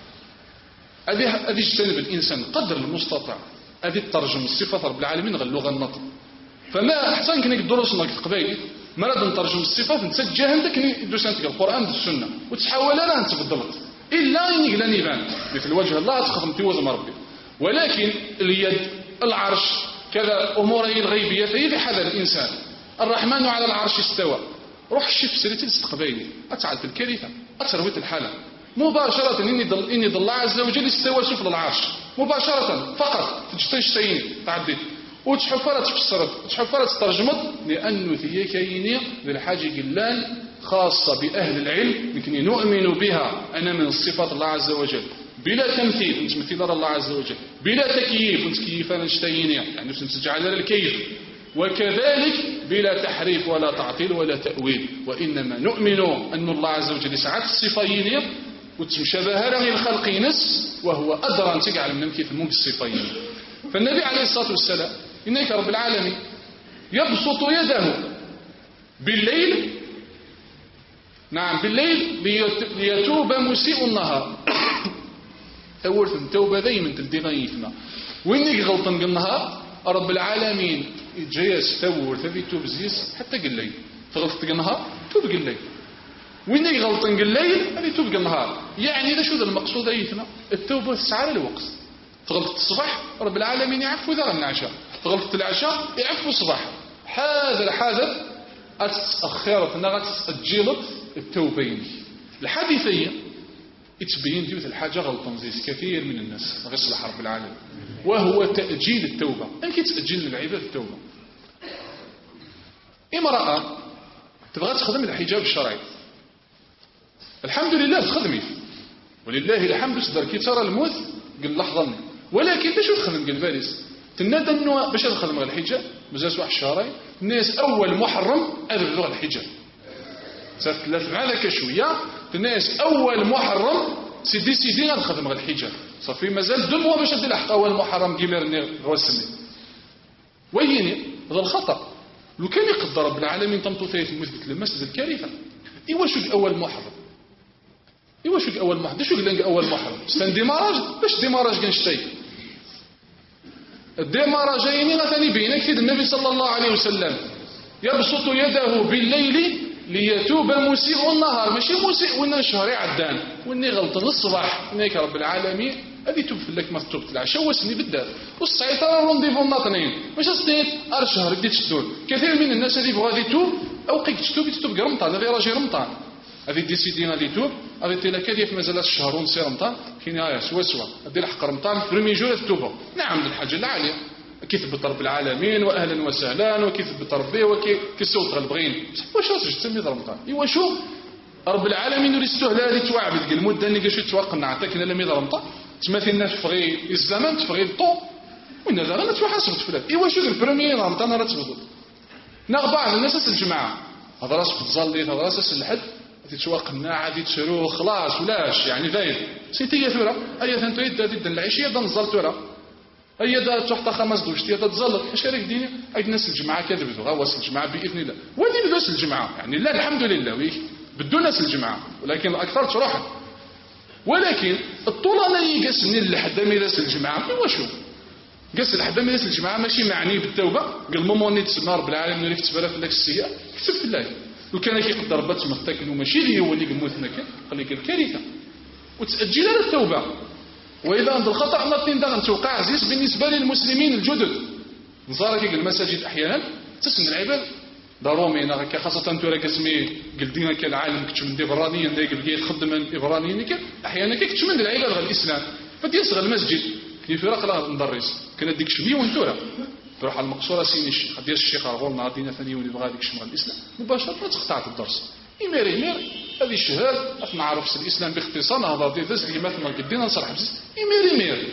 هذه يجتنب الإنسان قدر المستطاع هذه ترجم الصفات رب العالمين غير اللغة النطق. فما أحسن كنك دروسنا قبيل مرض نترجم الصفات نتسجه عندك دوسانتك القرآن والسنة وتحاول أنا أنت بالضبط إلا إنك لا نيبان مثل وجه الله تخدم في وزن ربي. ولكن اليد العرش كذا أمور الغيبية هي في حذر الإنسان. الرحمن على العرش استوى روح شوف سيرتي الاستقبالي أتعلت الكارثة أترويت الحالة مباشرة إني الله عز وجل استوى سفل العرش مباشرة فقط تجتين تعديت وتحفرت فسرت تحفرت ترجمت لأنه ثي كاينية للحاجة قلان خاصة بأهل العلم يمكن نؤمن بها أنا من الصفات الله عز وجل بلا تمثيل نتمثيل الله عز وجل بلا تكييف ونتكييف نشتينية يعني نتجعل الكيف وكذلك بلا تحريف ولا تعطيل ولا تأويل وإنما نؤمن أن الله عز وجل سعات الصفين وتمشابه رغي الخلق نس وهو أدرى أن تقع من كيف المم الصفين. فالنبي عليه الصلاة والسلام إنك رب العالمين يبسط يده بالليل نعم بالليل ليتوب مسيء النهار أول توبة دايما تلدي غيثنا وإنك غلطن بالنهار رب العالمين جيس تور ثبي توب زيس حتى قليل فغلطت النهار توب قليل وإنك غلطن قليل هذه توب النهار. يعني إذا شو ذا المقصود أيثنا التوبة سعر الوقت. فغلطت الصباح رب العالمين يعفو ذا العشاء فغلطت العشاء يعفو الصباح حاذر أتأخرت نغت أجلت التوبين. الحديثية يتبين ديوث الحاجة غلطا زيس كثير من الناس غسل حرب العالم وهو تأجيل التوبة. أنك تأجيل العبادة التوبة. امرأة تبغى تخدم الحجاب الشرعي الحمد لله تخدمي ولله الحمد صدر كي ترى الموت قال لحظة ولكن باش تخدم قال فارس تنادى انه باش تخدم غير الحجه مازال واحد الشهرين الناس اول محرم ادبوا غير الحجه صافي ثلاث معلك شويه الناس اول محرم سيدي غنخدم غير الحجه صافي مازال 2 موا باش ندير الحق اول محرم كيما غوسني ويني هذا الخطا لو كان يقدر رب العالمين تمطوطيه المثبت للمسجد الكارثه ايوا شو اول محرم ايوا شو اول محرم شو قال اول محرم استن ديماراج باش ديماراج كنشتي الديماراجين مثلا بين كثير النبي صلى الله عليه وسلم يبسط يده بالليل ليتوب مسيء النهار ماشي مسيء وإن شهري عدان وإني غلط الصباح إنك رب العالمين هذه توب لك ما تتوب العشاء واسني بالذات والصعيد ترى رونديفو الناطنين ماشي صديت شهر بديت تشدون كثير من الناس اللي بغا يتوب أو قيك تتوب رمضان غير راجي رمضان هذه ديسيدينا اللي توب هذه تلا كيف مازال الشهر ونص رمضان كاين سوا هذه الحق رمضان بريمي جور توبه نعم الحاجه العاليه كيثبت رب العالمين واهلا وسهلا وكيثبت ربي وكيصوت غالبغين واش راجل تسمي رمضان ايوا شو رب العالمين يستهل هذه توعبد قال المده اللي قاش توقع عطاك لما رمضان تماثل الناس تفغي الزمان تفغي الطو وين هذا غير تحاسبت فلان ايوا شو البريمي رمضان راه تفضل بعض الناس الجماعه هذا راس تزلي هذا راس الحد تتوقنا عادي تشرو خلاص ولاش يعني فايد سيتي ثوره اي ثانتو يد العشيه نزلت ثوره اي دا تحت 5 دوش تي تتزلط اش هذيك الدنيا عيد ناس الجماعه كذبوا غواص الجماعه باذن الله ودي ناس الجماعه يعني لا الحمد لله ويك بدون ناس الجماعه ولكن الاكثر تروح ولكن الطولاني قاس من الحد ميراس الجماعه هو شو قاس الحد ميراس الجماعه ماشي معني بالتوبه قال موموني تسمى رب العالمين اللي تبارك لك السيئه كتب في الله لو كان كيقدر بات مختك وماشي اللي هو اللي قموتنا خليك الكارثه وتاجل على التوبه واذا عند الخطا نطين دغن توقع عزيز بالنسبه للمسلمين الجدد نزار كي المساجد احيانا تسن العباد ضروري هكا خاصه انت راك اسمي قلدينا كالعالم كتشمن برانيا دايق بقيت خدم برانيا احيانا كتشمن العباد غير الاسلام فتيصغر المسجد كيف فرق له مدرس كان ديك شمي وانتورا تروح على المقصوره سيني الشيخ ديال الشيخ غول ناضينا ثاني ولي بغا ديك شمال الاسلام مباشره تقطعت الدرس يمير هذه الشهاده نعرف الاسلام باختصار هذا ديس اللي مثلا قدينا نصرح بزاف يمير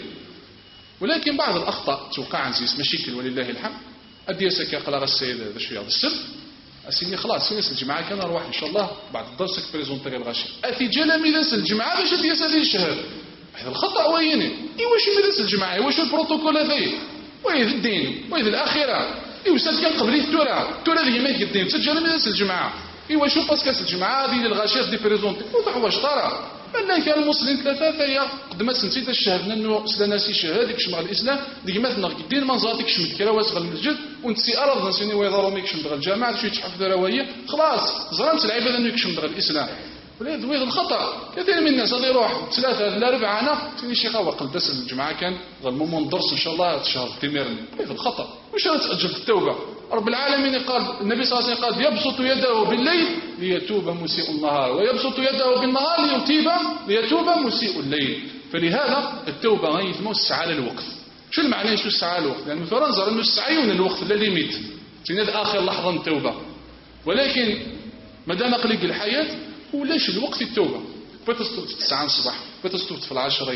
ولكن بعض الاخطاء توقع عزيز مشاكل ولله الحمد اديسك يقرا السيد هذا شويه هذا السر اسيني خلاص سيني الجماعه كان نروح ان شاء الله بعد الدرس بريزونتي الغاشي اتي جلاميذ الجماعه باش ديس هذه الشهاده هذا الخطا ويني واش مدرس الجماعه واش البروتوكول هذا وإذ الدين وإذ الآخرة يوسد كان قبلي التورا اللي ما يقدم تسجل من ناس الجماعة إيوا شوف باسكاس الجماعة هذه للغاشيات دي بريزونتي وضح واش طرا أن كان المسلمين ثلاثة هي قدمت سنتيت الشهادة أنه سلناسي شهادة كشمغ الإسلام ديك مثلا قدين منزاتك كشمت كلا واسغ المسجد ونتسي أرض نسيني ويضروا ميك كشمت الجامعة شوية تحفظ رواية خلاص زرمت العبادة أنه كشمت الإسلام ولكن ويض الخطأ كثير من الناس هذا يروح 3 ل 4 أنا سيني شيخ وقل درس الجماعة كان ظلموا درس إن شاء الله هذا الشهر تمرني ويض الخطأ وش أنا تأجلت التوبة رب العالمين قال النبي صلى الله عليه وسلم قال يبسط يده بالليل ليتوب مسيء النهار ويبسط يده بالنهار ليتوب مسيء الليل فلهذا التوبة غير موسع على الوقت شو المعنى شو الساعة على الوقت لأن مثلا نظر أنه السعيون الوقت لا ليميت تناد آخر لحظة من التوبة ولكن مدام قلق الحياة ولاش الوقت التوبة فتستوب في 9 الصباح فتستوب في 10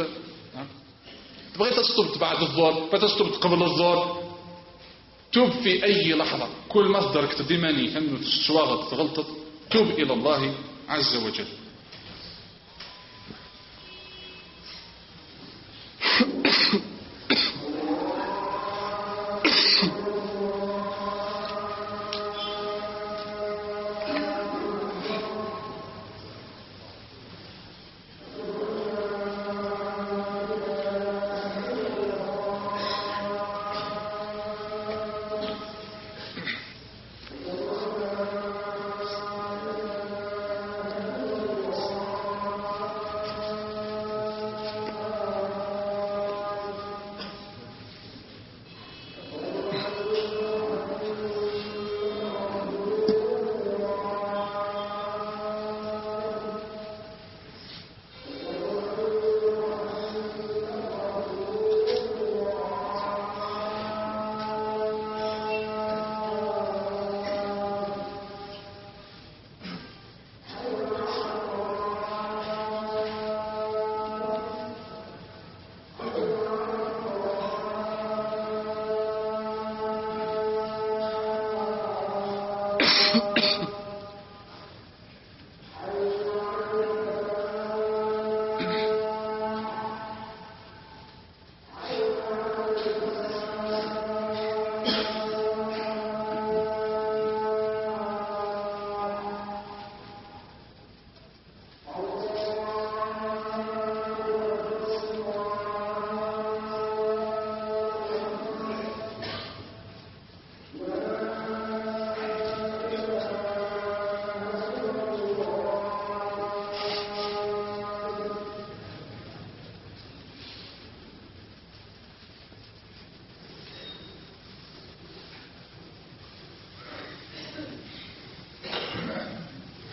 تبغي تستوب بعد الظهر فتستوب قبل الظهر توب في أي لحظة كل ما تدركت ديماني كأنه تشواغط غلطت توب إلى الله عز وجل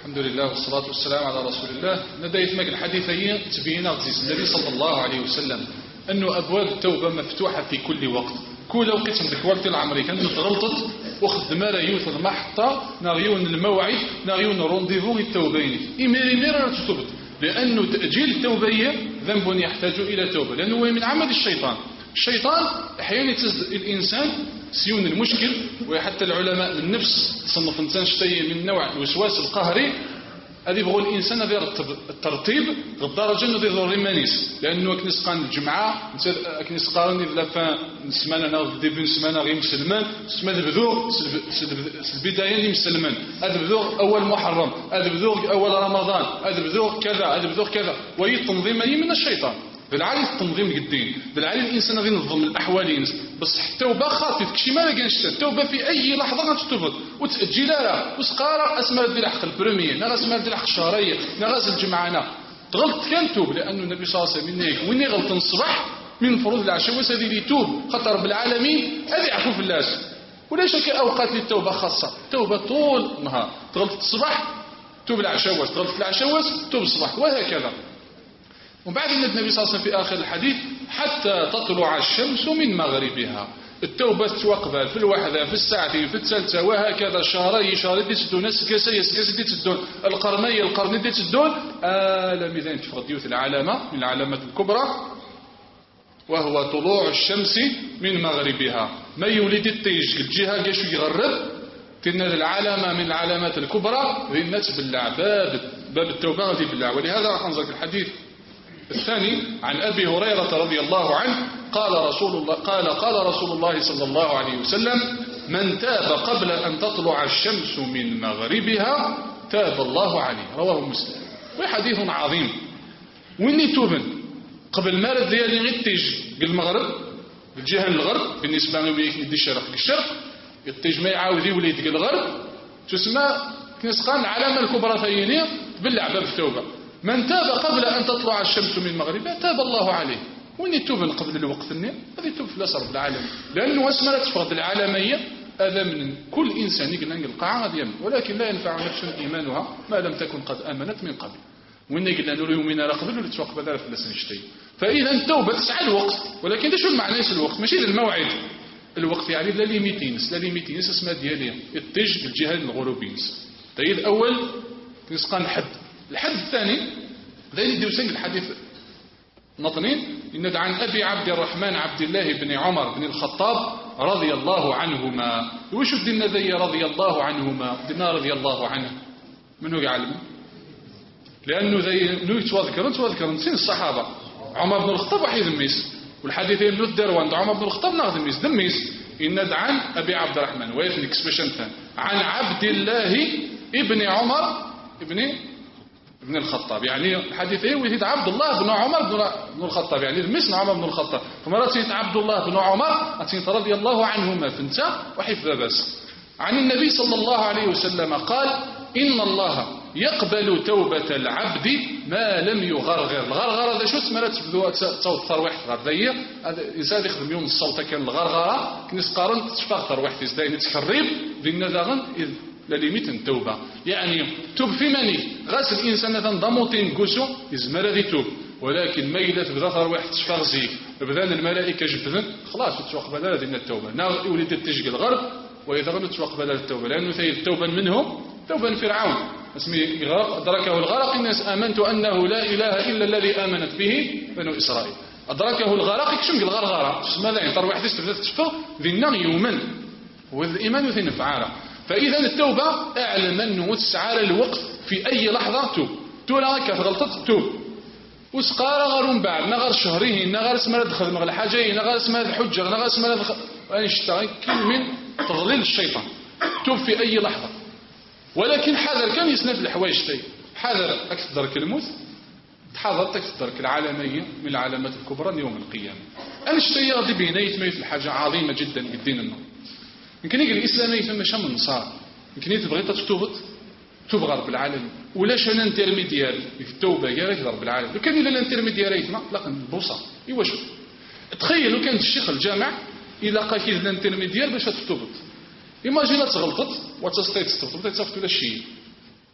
الحمد لله والصلاة والسلام على رسول الله. ندايت ماك الحديثين تبين غزيز النبي صلى الله عليه وسلم أنه أبواب التوبة مفتوحة في كل وقت. كل وقت عندك وقت العمري كانت تغلطت وخدم ريوث المحطة نغيون الموعد نغيون رونديفو التوبين إمير تتوبت، لأنه تأجيل التوبية ذنب يحتاج إلى توبة، لأنه هو من عمل الشيطان. الشيطان أحيانا يتزد الإنسان سيون المشكل، وحتى العلماء النفس تصنف إنسان شتي من نوع الوسواس القهري. هذا يبغوا الإنسان هذا يرتب الترتيب للدرجة أنه يظهر ريمانيس، لأنه كنس قان الجمعة كنس قارن إذا فان سمانة ناض ديبن سمانة غير مسلمان سمانة بذور البداية اللي مسلمان، هذا بذور أول محرم، هذا بذور أول رمضان، هذا بذور كذا، هذا بذور كذا، وهي التنظيم من الشيطان. بالعالي التنظيم الدين، بالعالي الإنسان غير ينظم الأحوال، بس التوبة خاطف كشي ما لقاش التوبة في أي لحظة غتتوب وتأجلها وسقارة أسماء ديال حق البريمير نا أسماء ديال حق الشهرية نا غازل الجمعانة تغلط كان توب، لأنه النبي صلى الله عليه وسلم وين يغلط الصباح من فروض العشاء وسادي لي توب خاطر رب العالمين هذه يعفو في الناس. ولا شك أوقات للتوبة خاصة، توبة طول النهار، تغلط الصباح توب العشاء، تغلط العشاء توب الصباح، وهكذا. وبعد النبي صلى الله عليه وسلم في آخر الحديث حتى تطلع الشمس من مغربها. التوبة توقف في الواحدة في الساعتين في الثالثة وهكذا، شهرين تسدون، سكاسي تسدون، القرنين تسدون، آلم إذا تفرض ديوث العلامة من العلامات الكبرى، وهو طلوع الشمس من مغربها. ما يولد التيج الجهة قاشو يغرب تنا العلامة من العلامات الكبرى الناس بالله باب التوبة غادي بالله. ولهذا راح ننظر في الحديث الثاني عن أبي هريرة رضي الله عنه قال رسول الله صلى الله عليه وسلم: من تاب قبل أن تطلع الشمس من مغربها تاب الله عليه. رواه مسلم. وحديث عظيم. وإني توبن قبل ما ديالي غير تيجي بالمغرب بالجهة الغرب بالنسبة لي يدي الشرق التيج ما يعاود يولي ديال الغرب تسمى كنسقان العلامة الكبرى ثانية باللعبة بالتوبة. من تاب قبل أن تطلع الشمس من مغربها تاب الله عليه. وين يتوب قبل الوقت النية هذا يتوب في الأسر بالعالم، لأنه اسمها تفرض العالمية. هذا من كل إنسان يقول لنا القاعة غادي يمن، ولكن لا ينفع نفس إيمانها ما لم تكن قد آمنت من قبل. وين يقول لنا يومين لا قبل ولا تتوقف ذلك في الأسر. فإذا التوبة تسعى الوقت، ولكن شو المعنى الوقت ماشي الموعد. الوقت يعني لا ليميتينس اسمها ديالي التج الجهة الغروبينس. طيب الأول نسقان الحد الثاني ذي دوسنج الحديث نطنين إن عن أبي عبد الرحمن عبد الله بن عمر بن الخطاب رضي الله عنهما. وش دينا ذي رضي الله عنهما دينا رضي الله عنه من هو يعلم؟ لأنه ذي نو تواذكرون سين الصحابة. عمر بن الخطاب وحيد الميس، والحديث يبنو الدروا عند عمر بن الخطاب ناخذ الميس دميس إن عن أبي عبد الرحمن ويفن اكسبشن عن عبد الله ابن عمر ابن الخطاب. يعني الحديث ايه ويزيد عبد الله بن عمر بن الخطاب، يعني المسن عمر بن الخطاب. فمرات سيد عبد الله بن عمر أتيت رضي الله عنهما فانتا وحفظ بس. عن النبي صلى الله عليه وسلم قال: إن الله يقبل توبة العبد ما لم يغرغر. الغرغرة هذا شو اسمه تصوت ترويح غردية، هذا إنسان يخدم يوم الصوت كان الغرغرة كنس قارن تشفاق ترويح تزداين تخرب لأن ذاغن لليميت التوبة. يعني توب في مني غاس الإنسان هذا ضموطين قوسو يزمر هذه توب، ولكن ما إذا تبدا ترويح تشفاق زيك بدان الملائكة جبذن خلاص تتوقف بدل هذه التوبة. نا يولد تجي الغرب وإذا غنت تتوقف بدل التوبة، لأنه ثيب توبا منهم توبا فرعون اسمه أدركه الغرق. الناس آمنت أنه لا إله إلا الذي آمنت به بنو إسرائيل. أدركه الغرق يكشم الغرغرة اسمه لا يعني ترويح تشفاق ذي النغ يوما والإيمان ذي نفعاله. فإذا التوبة أعلم أنه تسعى الوقت في أي لحظة توب تولا كغلطت توب وسقارا غير بعد نغير شهرين نغير اسمها دخل مغل حاجين نغير اسمها الحجة نغير اسمها أنشتغل كل من تضليل الشيطان. توب في أي لحظة، ولكن حذر كان يسند الحوايج تاي. حذر أكثر كلموت تحذر تكثر العالمية من العلامات الكبرى يوم القيامة. أنشتغل غادي بينيت ميت الحاجة عظيمة جدا الدين النور. يمكن يقول الإسلام يفهم شام النصارى، يمكن تبغي توب غرب العالم ولا شان انترميديار في التوبة يا غرب العالم. لو كان إلا الانترميديار يتما لا البوصة إيوا شوف تخيل لو كان الشيخ الجامع إلا قال كي الانترميديار باش تتوبط. إيماجينا تغلطت وتستيت تغلطت تصفت ولا شيء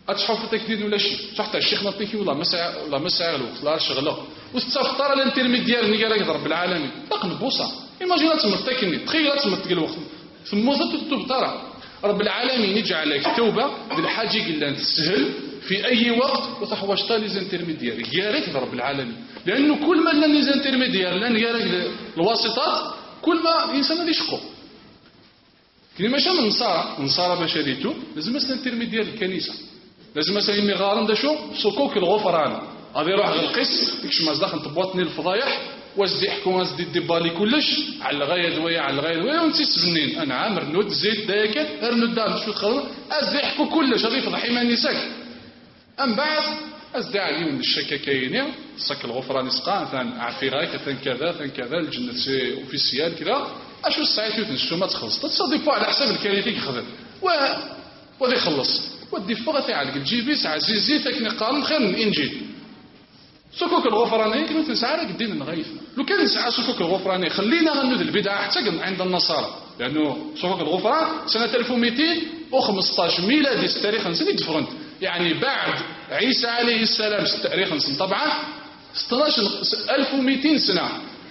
أتشحف تكدين ولا شيء شحت الشيخ نطيكي والله ما ساعة الوقت لا شغله واستفطر الانترميديار اللي قال رب العالمين لقن بوصة إيماجينا تمرتكني تخيل تمرتك الوقت ثم تبطر رب العالمين يجعل لك توبة بالحاجة قلنا تسهل في أي وقت وتحوشت ليزانترميديار يارك رب العالمين لأنه كل ما لنا ليزانترميديار لأن يارك الواسطات كل ما الإنسان هذا يشقو كلي ماشي من نصارى باش هديتو لازم مثلا انترميديار الكنيسة لازم مثلا يمي غارن دا شو صكوك الغفران غادي يروح غلقيس ديكش ما داخل تبوطني الفضايح واش يحكوا واش ديبالي كلش على الغايه دويه على الغايه دويه وانت سبنين انا عامر نود زيت داك ارنود دار شو خرج از يحكوا كلش غادي يفضح ايماني ساك ام بعد از دا عليهم الشكا كاينين صك الغفران يسقى ثان عفيراك ثان كذا ثان كذا الجنه اوفيسيال كذا اشو الساعات يتنشو ما تخلص تصدقوا على حساب الكارثه يخدم وغادي يخلص ودي فوق تاعك تجيبي ساعه زيزي تكني قارن خير من الانجيل سكوك الغفراني كما تنسعى الدين الغيث لو كان نسعى سكوك الغفراني خلينا غنود البدعه حتى عند النصارى لانه سكوك الغفران سنه 1215 ميلادي التاريخ نسيت ديفرنت يعني بعد عيسى عليه السلام التاريخ نسن طبعا 16200 سنه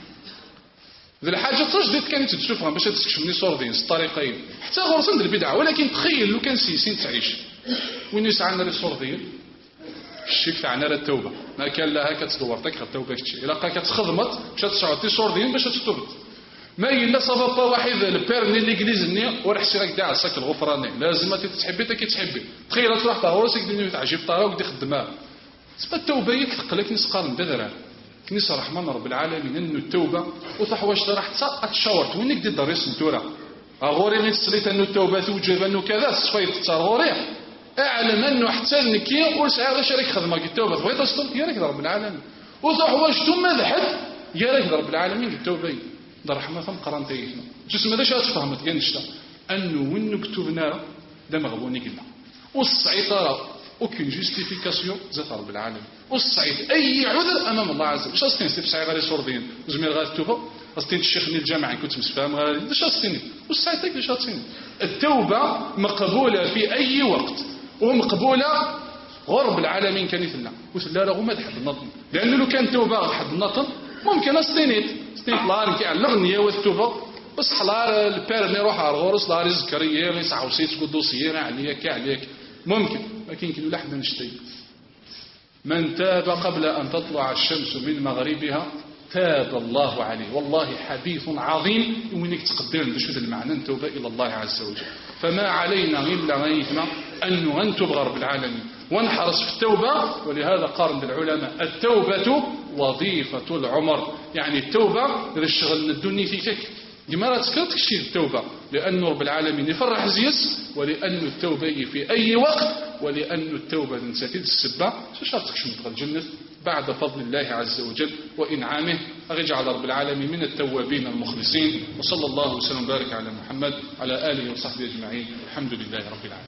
ذي الحاجه تجديد كانت تشوفها باش تكشفني صوردين الطريقين حتى غرسن البدعه ولكن تخيل لو كان سيسين تعيش وين يسعى لنا الصوردين الشيك تاعنا التوبه ما كان لها كتدورتك التوبه كتشي الا كتخدمت باش تشعطي صوردين باش تتوب ما الا صافا واحد البيرني ليغليزني ورح سيرك كاع ساك الغفراني لازم تحبي تا كتحبي تخيل تروح تاورسك ديني تعجب طاو ودي خدمها سبا التوبه يتقلك نسقال بدرا كنيسه رحمن رب العالمين انه التوبه وتحواش راح تشاورت وينك دي دريس نتورا غوري من سليت انه التوبه توجب انه كذا صفيت تصغوري اعلم انه حتى نكي وسعى غير شريك خدمه التوبه بغيت تصدق يا ريك رب العالمين وتحواجتو ما حد يا ريك رب العالمين التوبه دار رحمه قرانتينا جسم هذا شات فهمت كاين شتا انه وين كتبنا دا مغبوني قلنا والسيطره اوكين جوستيفيكاسيون ذات رب العالمين والصعيد اي عذر امام الله عز وجل شاستين سيف ساعه غير صوردين زمير غير التوبه استين الشيخ من الجامعه كنت مسفهم غير شاستين والصعيد كيف شاستين التوبه مقبوله في اي وقت ومقبوله غرب العالمين كانت لنا ولا راه ما حد النظم لانه لو كان توبه حد النظم ممكن استنيت لار كاع الاغنيه والتوبه بس حلار البيرني روح على الغرس لار زكريا يسعى وسيت دوسيير عليا كاع عليك ممكن لكن كي لحد نشتي من تاب قبل أن تطلع الشمس من مغربها تاب الله عليه والله حديث عظيم وينك تقدر بشو المعنى التوبة إلى الله عز وجل فما علينا إلا غيثنا أن ننتب رب العالمين ونحرص في التوبة ولهذا قارن بالعلماء التوبة وظيفة العمر يعني التوبة للشغل الدنيا فيك لما لا تذكرتك شيء التوبة لأن رب العالمين يفرح زيس ولأن التوبة في أي وقت ولأن التوبة نساتيد السبة شاشاتك شمت الجنة بعد فضل الله عز وجل وإنعامه أرجع رب العالمين من التوابين المخلصين وصلى الله وسلم وبارك على محمد على آله وصحبه أجمعين الحمد لله رب العالمين.